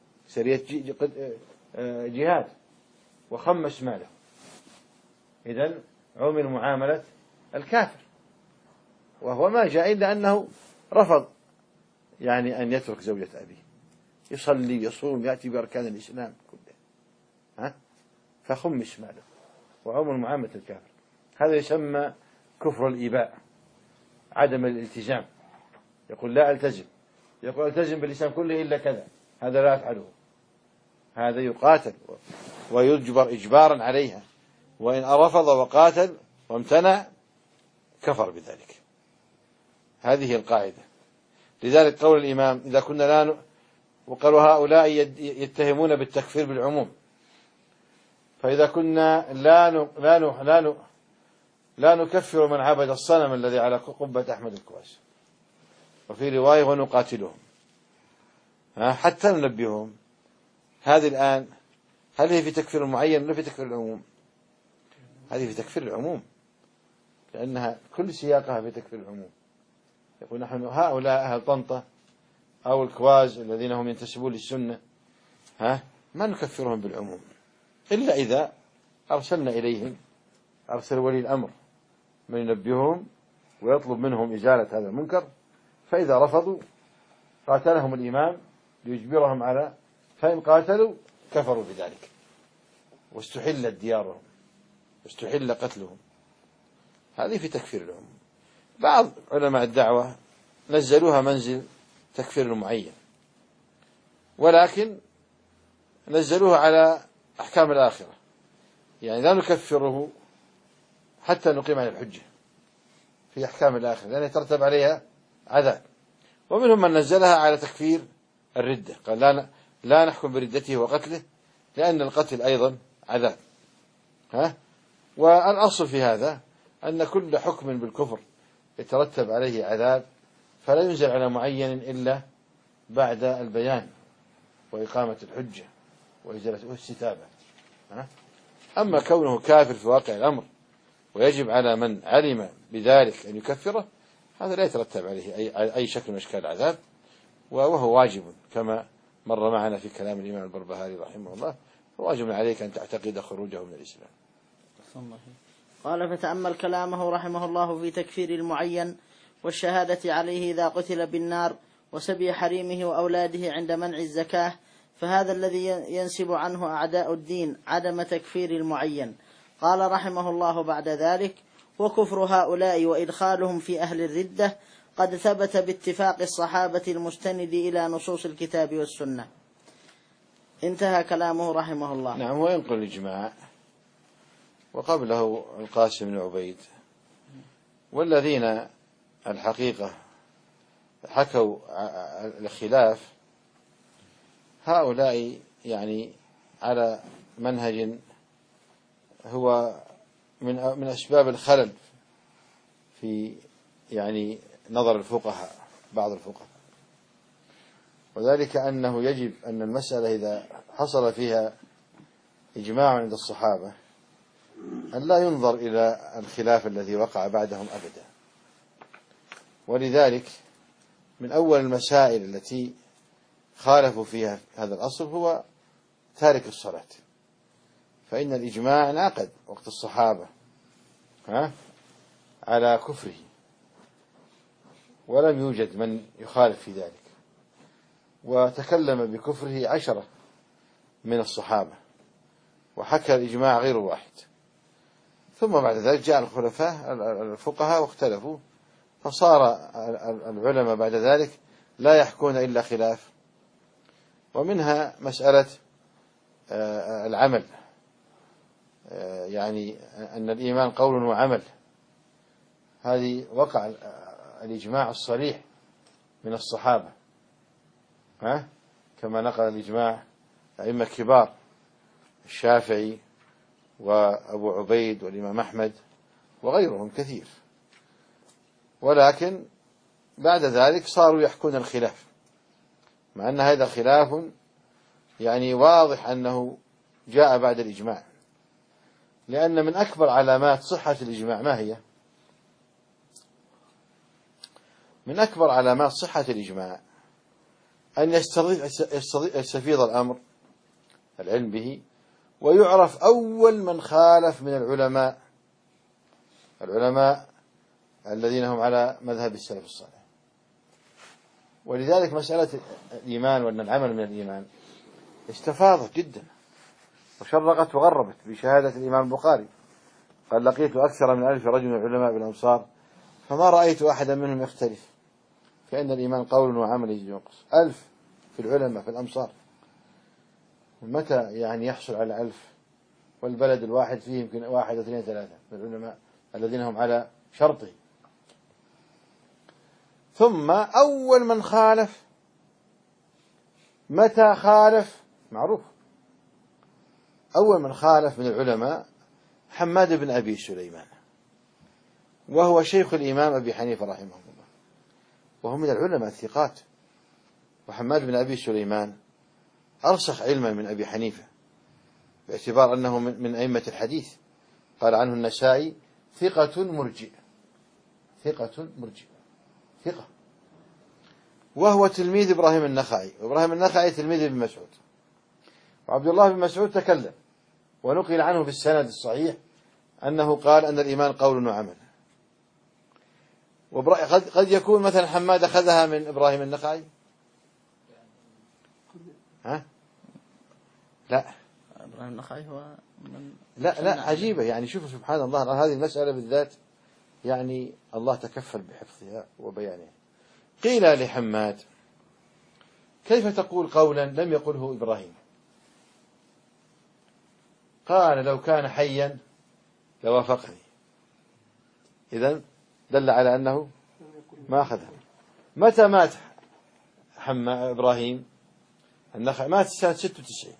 جهاد وخمس ماله، إذن عمل معاملة الكافر، وهو ما جاء إلا أنه رفض يعني أن يترك زوجة أبيه، يصلي يصوم يأتي بأركان الإسلام كله، فخمس ماله وعمل معاملة الكافر. هذا يسمى كفر الإيباء، عدم الالتزام. يقول لا ألتزم، يقول ألتزم بالإسلام كله إلا كذا، هذا لا أفعله، هذا يقاتل ويجبر إجبارا عليها، وإن رفض وقاتل وامتنع كفر بذلك. هذه القاعدة. لذلك قول الإمام إذا كنا وقالوا هؤلاء يتهمون بالتكفير بالعموم، فإذا كنا لا نكفر من عبد الصنم الذي على قبة أحمد الكواس، وفي رواية ونقاتلهم حتى ننبههم. هذه الآن هل هي في تكفير معين ولا في تكفير العموم؟ هذه في تكفير العموم، لأنها كل سياقها في تكفير العموم. يقول نحن هؤلاء أهل طنطا أو الكواز الذين هم ينتسبون للسنة ما نكفرهم بالعموم، إلا إذا أرسلنا إليهم، أرسل ولي الأمر من ينبههم ويطلب منهم إزالة هذا المنكر، فإذا رفضوا قاتلهم الإمام ليجبرهم على، فإن قاتلوا كفروا بذلك واستحلت ديارهم واستحل قتلهم. هذه في تكفير العموم. بعض علماء الدعوة نزلوها منزل تكفير المعين، ولكن نزلوها على أحكام الآخرة، يعني لا نكفره حتى نقيم على الحجة في أحكام الآخرة، لأن يترتب عليها عذاب. ومنهم من نزلها على تكفير الردة، قال لا نحكم بردته وقتله، لأن القتل أيضا عذاب. والأصل في هذا أن كل حكم بالكفر يترتب عليه عذاب، فلا ينزل على معين إلا بعد البيان وإقامة الحجة وإزالة واستتابة. أما كونه كافر في واقع الأمر ويجب على من علم بذلك أن يكفره، هذا لا يترتب عليه أي شكل من أشكال العذاب، وهو واجب كما مر معنا في كلام الإمام البربهاري رحمه الله، واجب عليك أن تعتقد خروجه من الإسلام. قال فتأمل كلامه رحمه الله في تكفير المعين والشهادة عليه إذا قتل بالنار وسبي حريمه وأولاده عند منع الزكاة، فهذا الذي ينسب عنه أعداء الدين عدم تكفير المعين. قال رحمه الله بعد ذلك: وكفر هؤلاء وإدخالهم في أهل الردة قد ثبت باتفاق الصحابة المستند إلى نصوص الكتاب والسنة. انتهى كلامه رحمه الله. نعم، وينقل الإجماع، وقبله القاسم بن عبيد، والذين الحقيقة حكوا الخلاف هؤلاء يعني على منهج هو من أسباب الخلل في يعني نظر الفقهاء، بعض الفقهاء، وذلك أنه يجب أن المسألة إذا حصل فيها إجماع عند الصحابة أن لا ينظر إلى الخلاف الذي وقع بعدهم أبدا. ولذلك من أول المسائل التي خالفوا فيها هذا الأصل هو تارك الصلاة، فإن الإجماع انعقد وقت الصحابة على كفره، ولم يوجد من يخالف في ذلك، وتكلم بكفره 10 من الصحابة، وحكى الإجماع غير واحد. ثم بعد ذلك جاء الخلفاء الفقهاء واختلفوا، فصار العلماء بعد ذلك لا يحكون إلا خلاف. ومنها مسألة العمل، يعني أن الإيمان قول وعمل، هذه وقع الإجماع الصريح من الصحابة، كما نقل الإجماع أئمة كبار، الشافعي وأبو عبيد والإمام أحمد وغيرهم كثير. ولكن بعد ذلك صاروا يحكون الخلاف، مع أن هذا خلاف يعني واضح أنه جاء بعد الإجماع، لأن من أكبر علامات صحة الإجماع ما هي؟ من أكبر علامات صحة الإجماع أن يستفيض الأمر العلم به، ويعرف أول من خالف من العلماء الذين هم على مذهب السلف الصالح. ولذلك مسألة الإيمان وأن العمل من الإيمان استفاضت جدا وشرقت وغربت بشهادة الإمام البخاري، قال: لقيت أكثر من 1000 رجل من العلماء بالأمصار فما رأيت أحدا منهم يختلف فإن الإيمان قول وعمل يزيد وينقص. 1000 في العلماء في الأمصار، متى يعني يحصل على 1000 والبلد الواحد فيه يمكن 1 2 3 من العلماء الذين هم على شرطه؟ ثم أول من خالف، متى خالف؟ معروف. أول من خالف من العلماء حماد بن أبي سليمان، وهو شيخ الإمام أبي حنيفة رحمه الله، وهو من العلماء الثقات. وحماد بن أبي سليمان أرسخ علما من أبي حنيفة باعتبار أنه من أئمة الحديث. قال عنه النسائي: ثقة مرجئ، ثقة مرجئ، ثقة. وهو تلميذ إبراهيم النخعي، وإبراهيم النخعي تلميذ ابن مسعود. وعبد الله بن مسعود تكلم ونقل عنه في السند الصحيح أنه قال أن الإيمان قول وعمل. قد يكون مثلا حماد أخذها من إبراهيم النخعي. ها؟ لا، إبراهيم النخعي هو من لا عجيبة. يعني شوفوا سبحان الله، هذه المسألة بالذات يعني الله تكفل بحفظها وبيانها. قيل لحماد: كيف تقول قولا لم يقله إبراهيم؟ قال: لو كان حيا لوافقني. إذن دل على أنه ما أخذها. متى مات إبراهيم النخعي؟ مات سنة 96،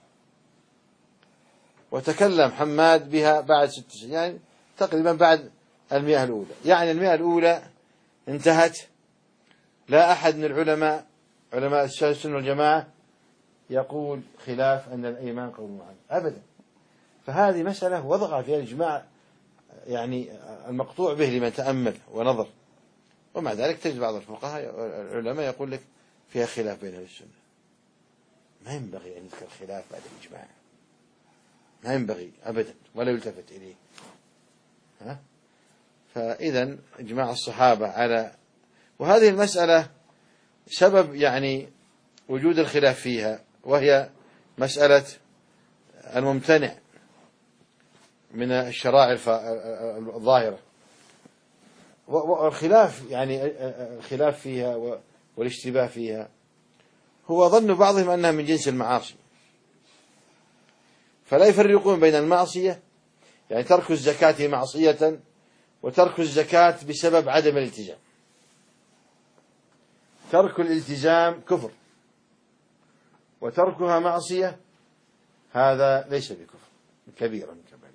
وتكلم حماد بها بعد 96، يعني تقريبا بعد 100 الأولى. يعني 100 الأولى انتهت، لا أحد من علماء السنة والجماعة يقول خلاف أن الإيمان قول وعمل أبدا. فهذه مسألة وضع فيها الإجماع يعني المقطوع به لمن تأمل ونظر. ومع ذلك تجد بعض الفقهاء العلماء يقول لك فيها خلاف بين أهل السنة. ما ينبغي أن يذكر خلاف بعد الإجماع، ما ينبغي أبدا ولا يلتفت إليه. فإذا إجماع الصحابة على، وهذه المسألة سبب يعني وجود الخلاف فيها، وهي مسألة الممتنع من الشرائع الظاهرة. والخلاف يعني الخلاف فيها والاشتباه فيها هو ظن بعضهم أنها من جنس المعاصي، فلا يفرقون بين المعصية، يعني ترك الزكاة معصية، وترك الزكاة بسبب عدم الالتزام. ترك الالتزام كفر، وتركها معصية، هذا ليس بكفر، كبيرا كبيرا.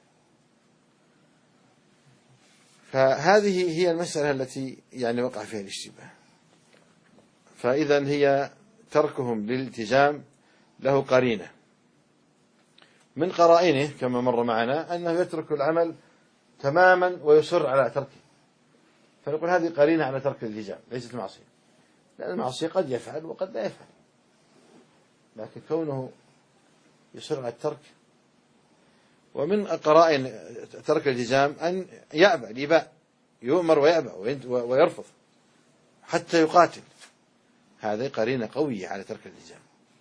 فهذه هي المسألة التي يعني وقع فيها الاشتباه. فإذا هي تركهم للالتزام له قرينة من قرائنه كما مر معنا أنه يترك العمل تماما ويصر على تركه، فنقول هذه قرينة على ترك الالتزام، ليست معصية، لأن المعصية قد يفعل وقد لا يفعل، لكن كونه يصر على الترك. ومن قرائن ترك الالتزام أن يأبى الإباء، يؤمر ويأبى ويرفض حتى يقاتل، هذه قرينة قوية على ترك الالتزام.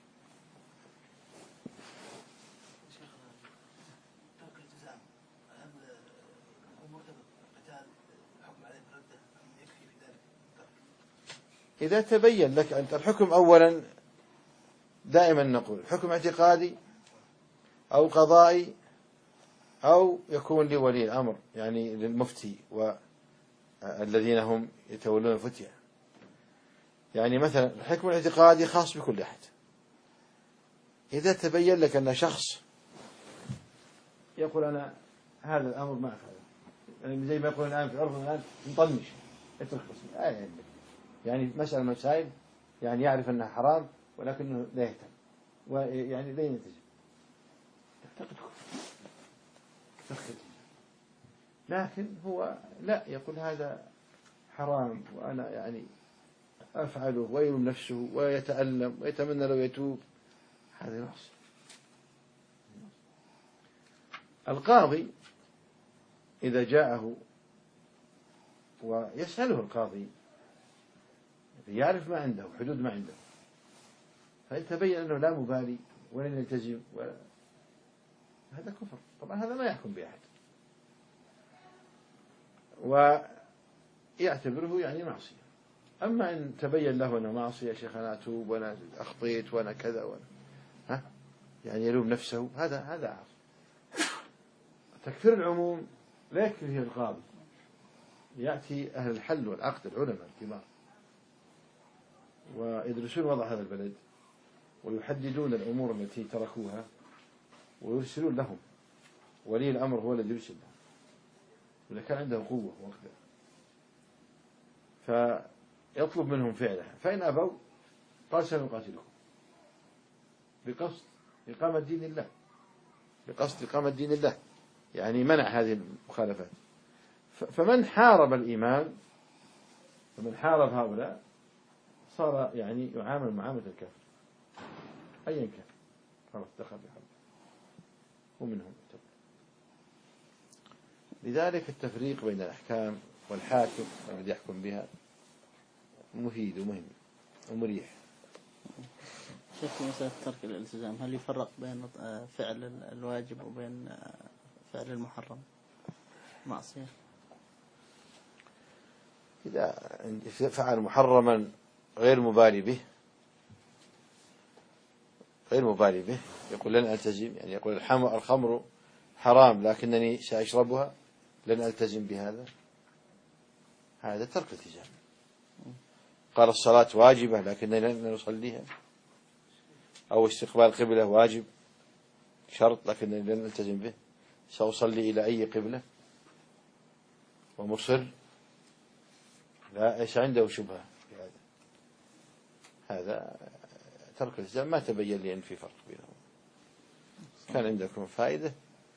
إذا تبين لك أنت الحكم، أولا دائما نقول حكم اعتقادي أو قضائي أو يكون لولي الأمر، يعني للمفتي والذين هم يتولون الفتية. يعني مثلا الحكم الاعتقادي خاص بكل أحد. إذا تبين لك أن شخص يقول أنا هذا الأمر ما أفعله، يعني زي ما يقول الآن في الأرض الآن نطنش اترك بس، يعني مسألة مسائل يعني يعرف أنها حرام ولكنه لا يهتم ويعني لا ينتج، تعتقد كفر، لكن هو لا يقول هذا حرام وأنا يعني أفعله ويلوم نفسه ويتألم ويتمنى لو يتوب، هذا معصية. القاضي إذا جاءه ويسأله القاضي يعرف ما عنده، حدود ما عنده، فإن تبين أنه لا مبالي ولن يلتزم هذا كفر، طبعا هذا ما يحكم بأحد ويعتبره يعني معصية. أما إن تبين له أنه معصية، يا شيخ أنا أتوب وأنا أخطيت وأنا كذا وأنا يعني يلوم نفسه، هذا عاصي. تكفير العموم لا يكفي فيه القاضي، يأتي أهل الحل والعقد العلماء الكبار ويدرسون وضع هذا البلد ويحددون الأمور التي تركوها ويرسلون لهم، ولي الأمر هو الذي يرسل لهم إذا كان عنده قوة وقتها، فيطلب منهم فعلها، فإن أبوا قال سنقاتلكم بقصد إقامة دين الله، بقصد إقامة دين الله، يعني منع هذه المخالفات. فمن حارب الإيمان، فمن حارب هؤلاء صار يعني يعامل معاملة الكافر أيا كان، خلاص دخل بحرب ومنهم. لذلك التفريق بين الأحكام والحاكم الذي يحكم بها مفيد ومهم ومريح. شيخ في مسألة ترك الالتزام، هل يفرق بين فعل الواجب وبين فعل المحرم معصية؟ إذا فعل محرما غير مبالي به يقول لن ألتزم، يعني يقول الخمر حرام لكنني سأشربها لن ألتزم بهذا، هذا ترك التزام. قال الصلاة واجبة لكنني لن أصليها، أو استقبال القبلة واجب شرط لكنني لن ألتزم به، سأصلي إلى أي قبلة ومصر، لا ليس عنده شبهة في هذا ترك الالتزام. ما تبين لي أن في فرق بينهم. كان عندكم فائدة.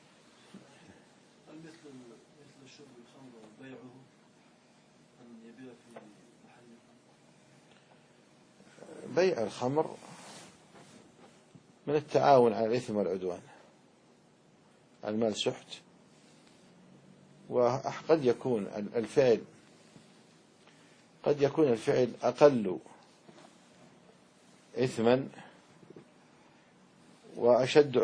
مثل شرب الخمر وبيعه أن يبيع في محل؟ بيع الخمر من التعاون على الإثم والعدوان، المال سحت، وقد يكون الفعل أقل إثما وأشد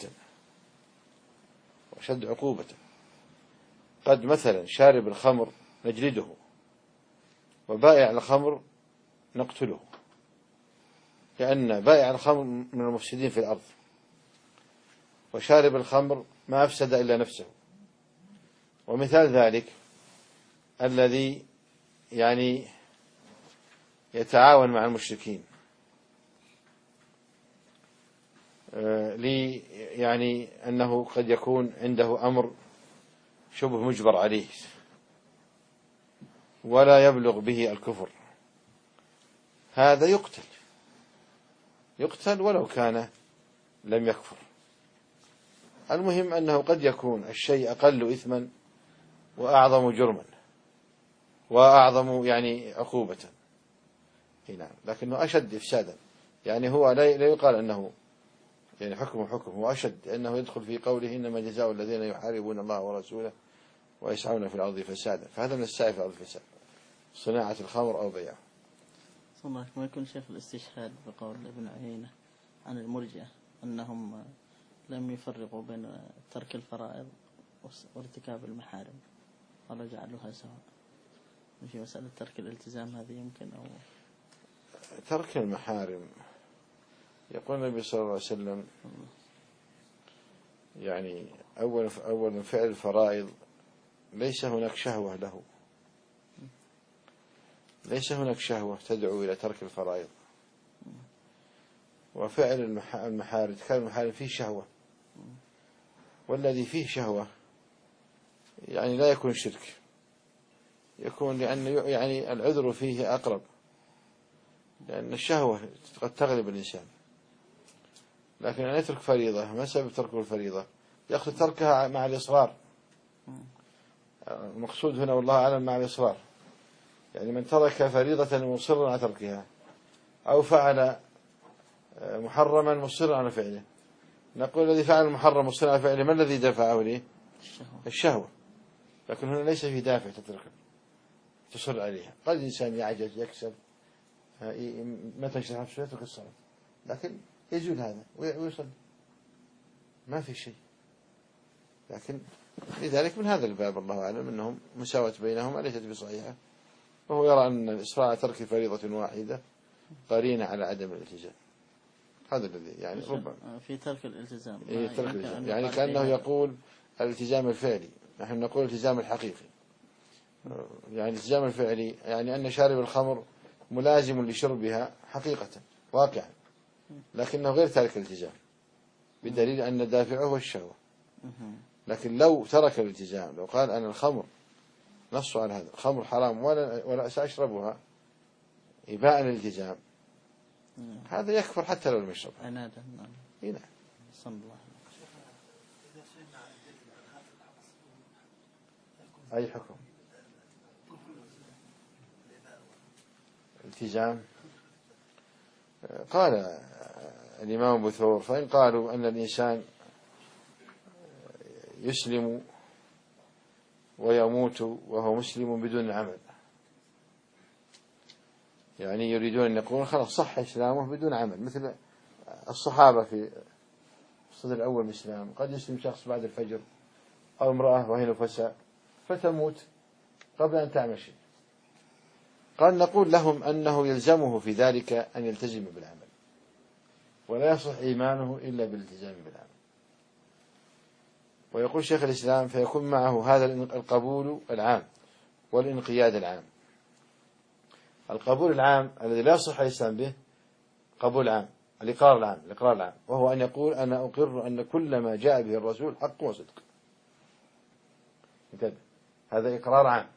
عقوبة. قد مثلا شارب الخمر نجلده، وبائع الخمر نقتله، لأن بائع الخمر من المفسدين في الأرض، وشارب الخمر ما أفسد إلا نفسه. ومثال ذلك الذي يعني يتعاون مع المشركين يعني أنه قد يكون عنده أمر شبه مجبر عليه ولا يبلغ به الكفر، هذا يقتل ولو كان لم يكفر. المهم أنه قد يكون الشيء أقل إثما وأعظم جرما وأعظم يعني عقوبة، نعم، لكنه أشد إفسادا. يعني هو لا يقال أنه يعني حكم هو أشد، أنه يدخل في قوله إنما جزاء الذين يحاربون الله ورسوله ويسعون في الأرض فسادا، فهذا من السعي في الأرض فساد، صناعة الخمر أو بيعه. ما يكون شيخ الاستشهاد بقول ابن عيينة عن المرجئة أنهم لم يفرقوا بين ترك الفرائض وارتكاب المحارم، ولا جعلوها سواء في مسألة ترك الالتزام، هذه يمكن أو ترك المحارم. يقول النبي صلى الله عليه وسلم يعني أول فعل الفرائض ليس هناك شهوة له، ليس هناك شهوة تدعو إلى ترك الفرائض. وفعل المحارم كان المحارم فيه شهوة، والذي فيه شهوة يعني لا يكون شرك، يكون لأن يعني العذر فيه أقرب، لأن الشهوة قد تغلب الإنسان. لكن أن يترك فريضة، ما سبب تركه الفريضة؟ يأخذ تركها مع الإصرار، المقصود هنا والله أعلم مع الإصرار، يعني من ترك فريضة مصرا على تركها، أو فعل محرما مصرا على فعله، نقول الذي فعل المحرم مصرا على فعله ما الذي دفعه ليه؟ الشهوة. لكن هنا ليس في دافع تتركه تصر عليها. قد الإنسان يعجز يكسل متى يشرح نفسه يترك الصلاة، لكن يزول هذا ويصلي ما في شيء. لكن لذلك من هذا الباب الله أعلم أنهم مساواة بينهما ليست بصحيحة، وهو يرى أن الإصرار على ترك فريضة واحدة قرينة على عدم الالتزام. هذا الذي يعني ربما في ترك الالتزام، ترك الالتزام يعني كأنه يقول الالتزام الفعلي، نحن نقول الالتزام الحقيقي. يعني الالتزام الفعلي يعني أن شارب الخمر ملازم لشربها حقيقة واقعا، لكنه غير تارك الالتزام، بدليل أن دافعه هو الشهوة. لكن لو ترك الالتزام، لو قال أنا الخمر نص على هذا الخمر حرام ولا سأشربها إباء الالتزام، هذا يكفر حتى لو لم يشربها عنادا. نعم. صلى الله أي حكم التزام؟ قال الإمام أبو ثور فإن قالوا أن الإنسان يسلم ويموت وهو مسلم بدون عمل، يعني يريدون أن يقولون خلاص صح إسلامه بدون عمل، مثل الصحابة في الصدر الأول من الإسلام، قد يسلم شخص بعد الفجر أو امرأة وهي نفساء فتموت قبل أن تعمل شيء، قال نقول لهم أنه يلزمه في ذلك أن يلتزم بالعمل، ولا يصح إيمانه إلا بالالتزام بالعمل. ويقول شيخ الإسلام فيكون معه هذا القبول العام والانقياد العام. القبول العام الذي لا يصح الإسلام به قبول عام، الإقرار العام، وهو أن يقول أنا أقر أن كل ما جاء به الرسول حق وصدق. هذا إقرار عام،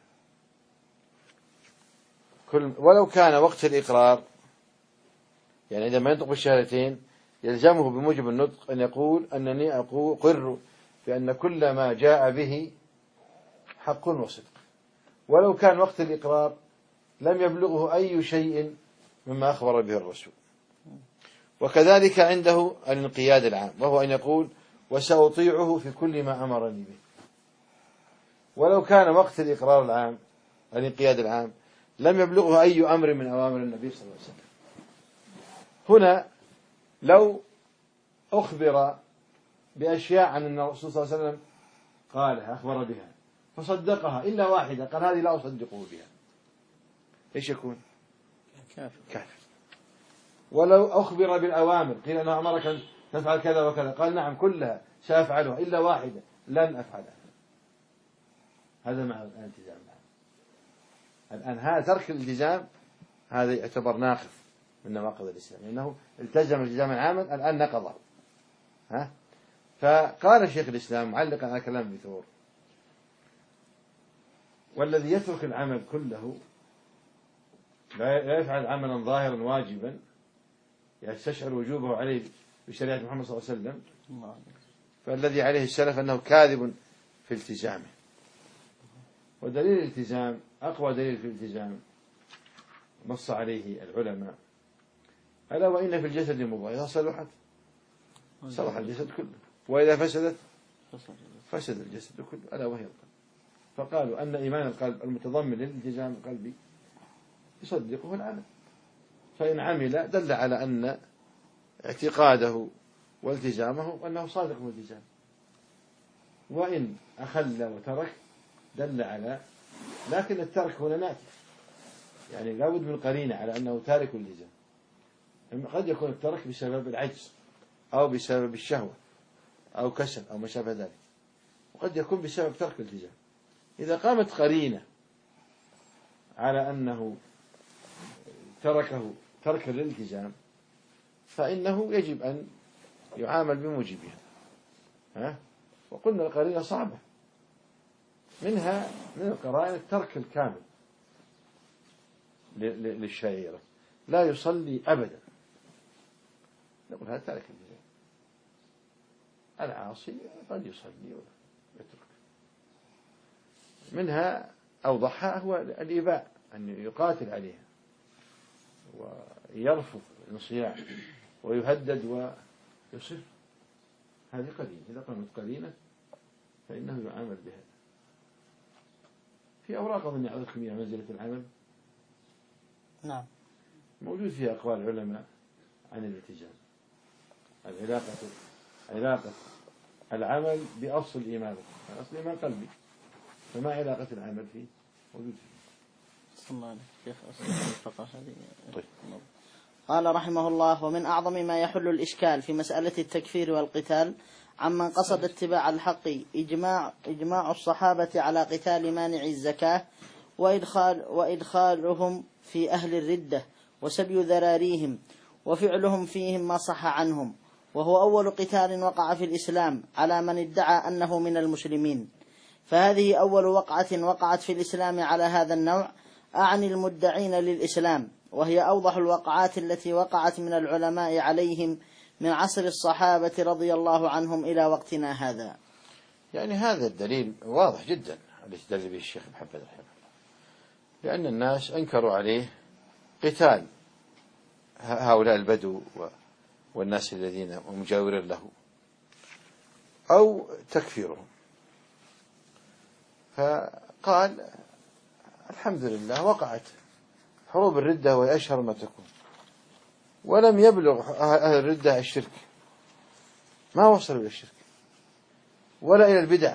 ولو كان وقت الإقرار يعني عندما ينطق بالشهادتين يلزمه بموجب النطق أن يقول أنني أقر بأن كل ما جاء به حق وصدق، ولو كان وقت الإقرار لم يبلغه أي شيء مما أخبر به الرسول. وكذلك عنده الانقياد العام، وهو أن يقول وسأطيعه في كل ما أمرني به، ولو كان وقت الإقرار العام الانقياد العام لم يبلغه أي أمر من أوامر النبي صلى الله عليه وسلم. هنا لو أخبر بأشياء عن أن الرسول صلى الله عليه وسلم قالها أخبر بها فصدقها إلا واحدة قال هذه لا أصدقه بها، إيش يكون؟ كافر. ولو أخبر بالأوامر قيل أنه أمرك أن تفعل كذا وكذا قال نعم كلها سأفعلها إلا واحدة لن أفعلها، هذا مع الالتزام. الآن هذا ترك الالتزام هذا يعتبر ناقض من نواقض الإسلام، لأنه التزم التزاما عاما الآن نقضه. فقال شيخ الإسلام معلقا على كلام ابن ثور والذي يترك العمل كله لا يفعل عملا ظاهرا واجبا يستشعر وجوبه عليه بشريعة محمد صلى الله عليه وسلم، فالذي عليه السلف أنه كاذب في التزامه. ودليل الالتزام أقوى دليل في الالتزام نص عليه العلماء ألا وإن في الجسد مضغة إذا صلحت صلح الجسد كله وإذا فسدت فسد الجسد كله ألا وهي القلب. فقالوا أن إيمان القلب المتضمن للالتزام القلبي يصدقه العمل، فإن عمل دل على أن اعتقاده والتزامه أنه صادق في الالتزام، وإن أخل وترك دل على، لكن الترك هنا ناتج يعني لابد من قرينة على أنه تارك الالتزام. قد يكون الترك بسبب العجز أو بسبب الشهوة أو كسل أو ما شابه ذلك، وقد يكون بسبب ترك الالتزام. إذا قامت قرينة على أنه تركه ترك الالتزام فإنه يجب أن يعامل بموجبها. وقلنا القرينة صعبة، منها من القرائن الترك الكامل للشعيرة، لا يصلي أبدا، نقول هذا ترك الالتزام. العاصي قد يصلي ويترك. منها أوضحها هو الإباء أن يقاتل عليها ويرفض الانصياع ويهدد ويصر، هذه قرينة. إذا قامت قرينة فإنه يعامل بها. في أوراق أظن يعرضكم إياها منزلة العمل، نعم، موجود فيها أقوال العلماء عن الالتزام، علاقة العمل بأصل الإيمان. أصل الإيمان قلبي، فما علاقة العمل فيه؟ موجود فيه. صلى الله عليه شيخ الفقه هذه. طيب. قال رحمه الله: ومن أعظم ما يحل الإشكال في مسألة التكفير والقتال عمن قصد اتباع الحق إجماع الصحابة على قتال مانع الزكاة وإدخالهم في أهل الردة وسبي ذراريهم وفعلهم فيهم ما صح عنهم، وهو أول قتال وقع في الإسلام على من ادعى أنه من المسلمين. فهذه أول وقعة وقعت في الإسلام على هذا النوع، أعني المدعين للإسلام، وهي أوضح الوقعات التي وقعت من العلماء عليهم من عصر الصحابة رضي الله عنهم إلى وقتنا هذا. يعني هذا الدليل واضح جدا الذي استدل به الشيخ محمد رحمه الله، لأن الناس أنكروا عليه قتال هؤلاء البدو والناس الذين مجاورين له أو تكفيرهم، فقال الحمد لله وقعت حروب الردة وهي أشهر ما تكون، ولم يبلغ أهل الردة الشرك، ما وصلوا إلى الشرك ولا إلى البدع،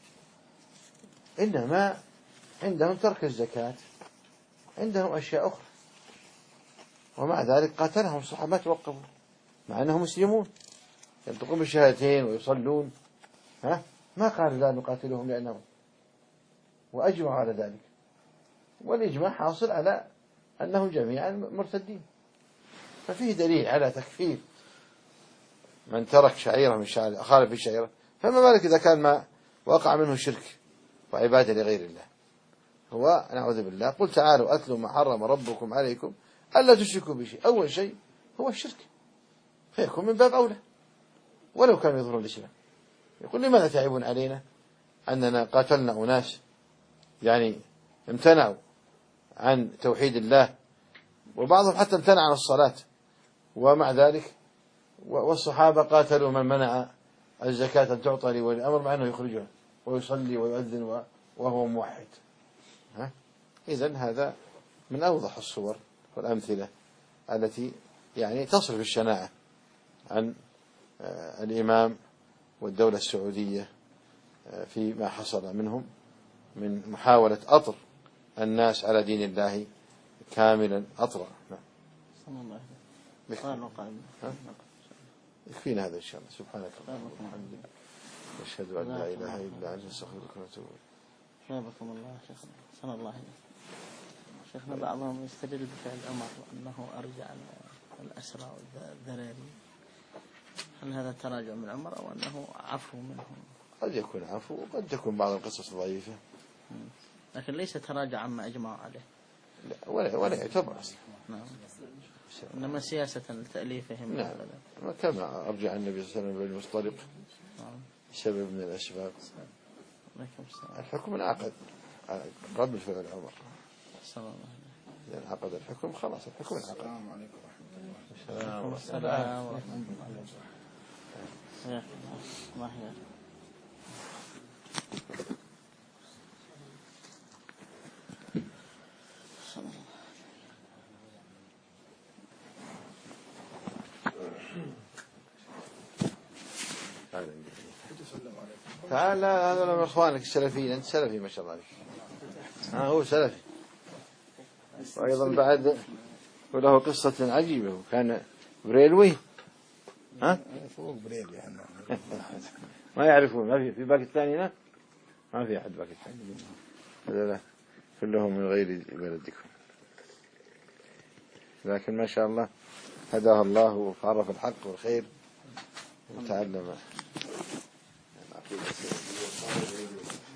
إنما عندهم ترك الزكاة، عندهم أشياء أخرى، ومع ذلك قاتلهم الصحابة ما توقفوا مع أنهم مسلمون ينطقون بالشهادتين ويصلون، ما قالوا لا نقاتلهم لأنهم، وأجمعوا على ذلك، والإجماع حاصل على أنهم جميعا مرتدين. ففيه دليل على تكفير من ترك شعيرة من شعائر خالف الشعيرة، فما بالك إذا كان ما وقع منه شرك وعبادة لغير الله. هو نعوذ بالله قل تعالوا أتلوا ما حرم ربكم عليكم ألا تشركوا بشيء، أول شيء هو الشرك، فيكون من باب أولى ولو كانوا يظهرون الإسلام. يقول لماذا تعيبون علينا أننا قاتلنا أناس يعني امتنعوا عن توحيد الله، وبعضهم حتى امتنع عن الصلاة، ومع ذلك والصحابة قاتلوا من منع الزكاة أن تعطى لولي الأمر مع أنه يخرجها ويصلي ويؤذن وهو موحد. إذن هذا من أوضح الصور والأمثلة التي يعني تصرف الشناعة عن الإمام والدولة السعودية فيما حصل منهم من محاولة أطر الناس على دين الله كاملا أطرا. يكفينا هذا إن شاء الله. سبحانك اللهم وبحمدك أشهد أن لا إله إلا أنت أستغفرك وأتوب إليك. حفظكم الله شيخنا، صلى الله عليه شيخنا. بعضهم يستدل بفعل عمر أنه أرجع الأسرى والذراري، هل هذا تراجع من عمر أو أنه عفو منهم؟ قد يكون عفو وقد تكون بعض القصص ضعيفة، لكن ليس تراجع عما أجمعوا عليه. لا ولا يعتبر أصلا. نعم. إنما سياسة تأليفهم. نعم. كما أرجع النبي صلى الله عليه وسلم بالمصطلق سبب من الأسباب. الحكم انعقد قبل فعل عمر صلى الله عليه وسلم، إذا انعقد الحكم خلاص الحكم انعقد. السلام عليكم ورحمة الله وبركاته. تعال هذا من إخوانك السلفيين، أنت سلفي ما شاء الله عليك. هو سلفي، وأيضا بعد وله قصة عجيبة، وكان بريلوي فوق بريلوي ما يعرفون، ما في باكستاني هنا، ما في أحد باكستاني، لا كلهم من غير بلدكم، لكن ما شاء الله هداه الله وعرف الحق والخير وتعلم.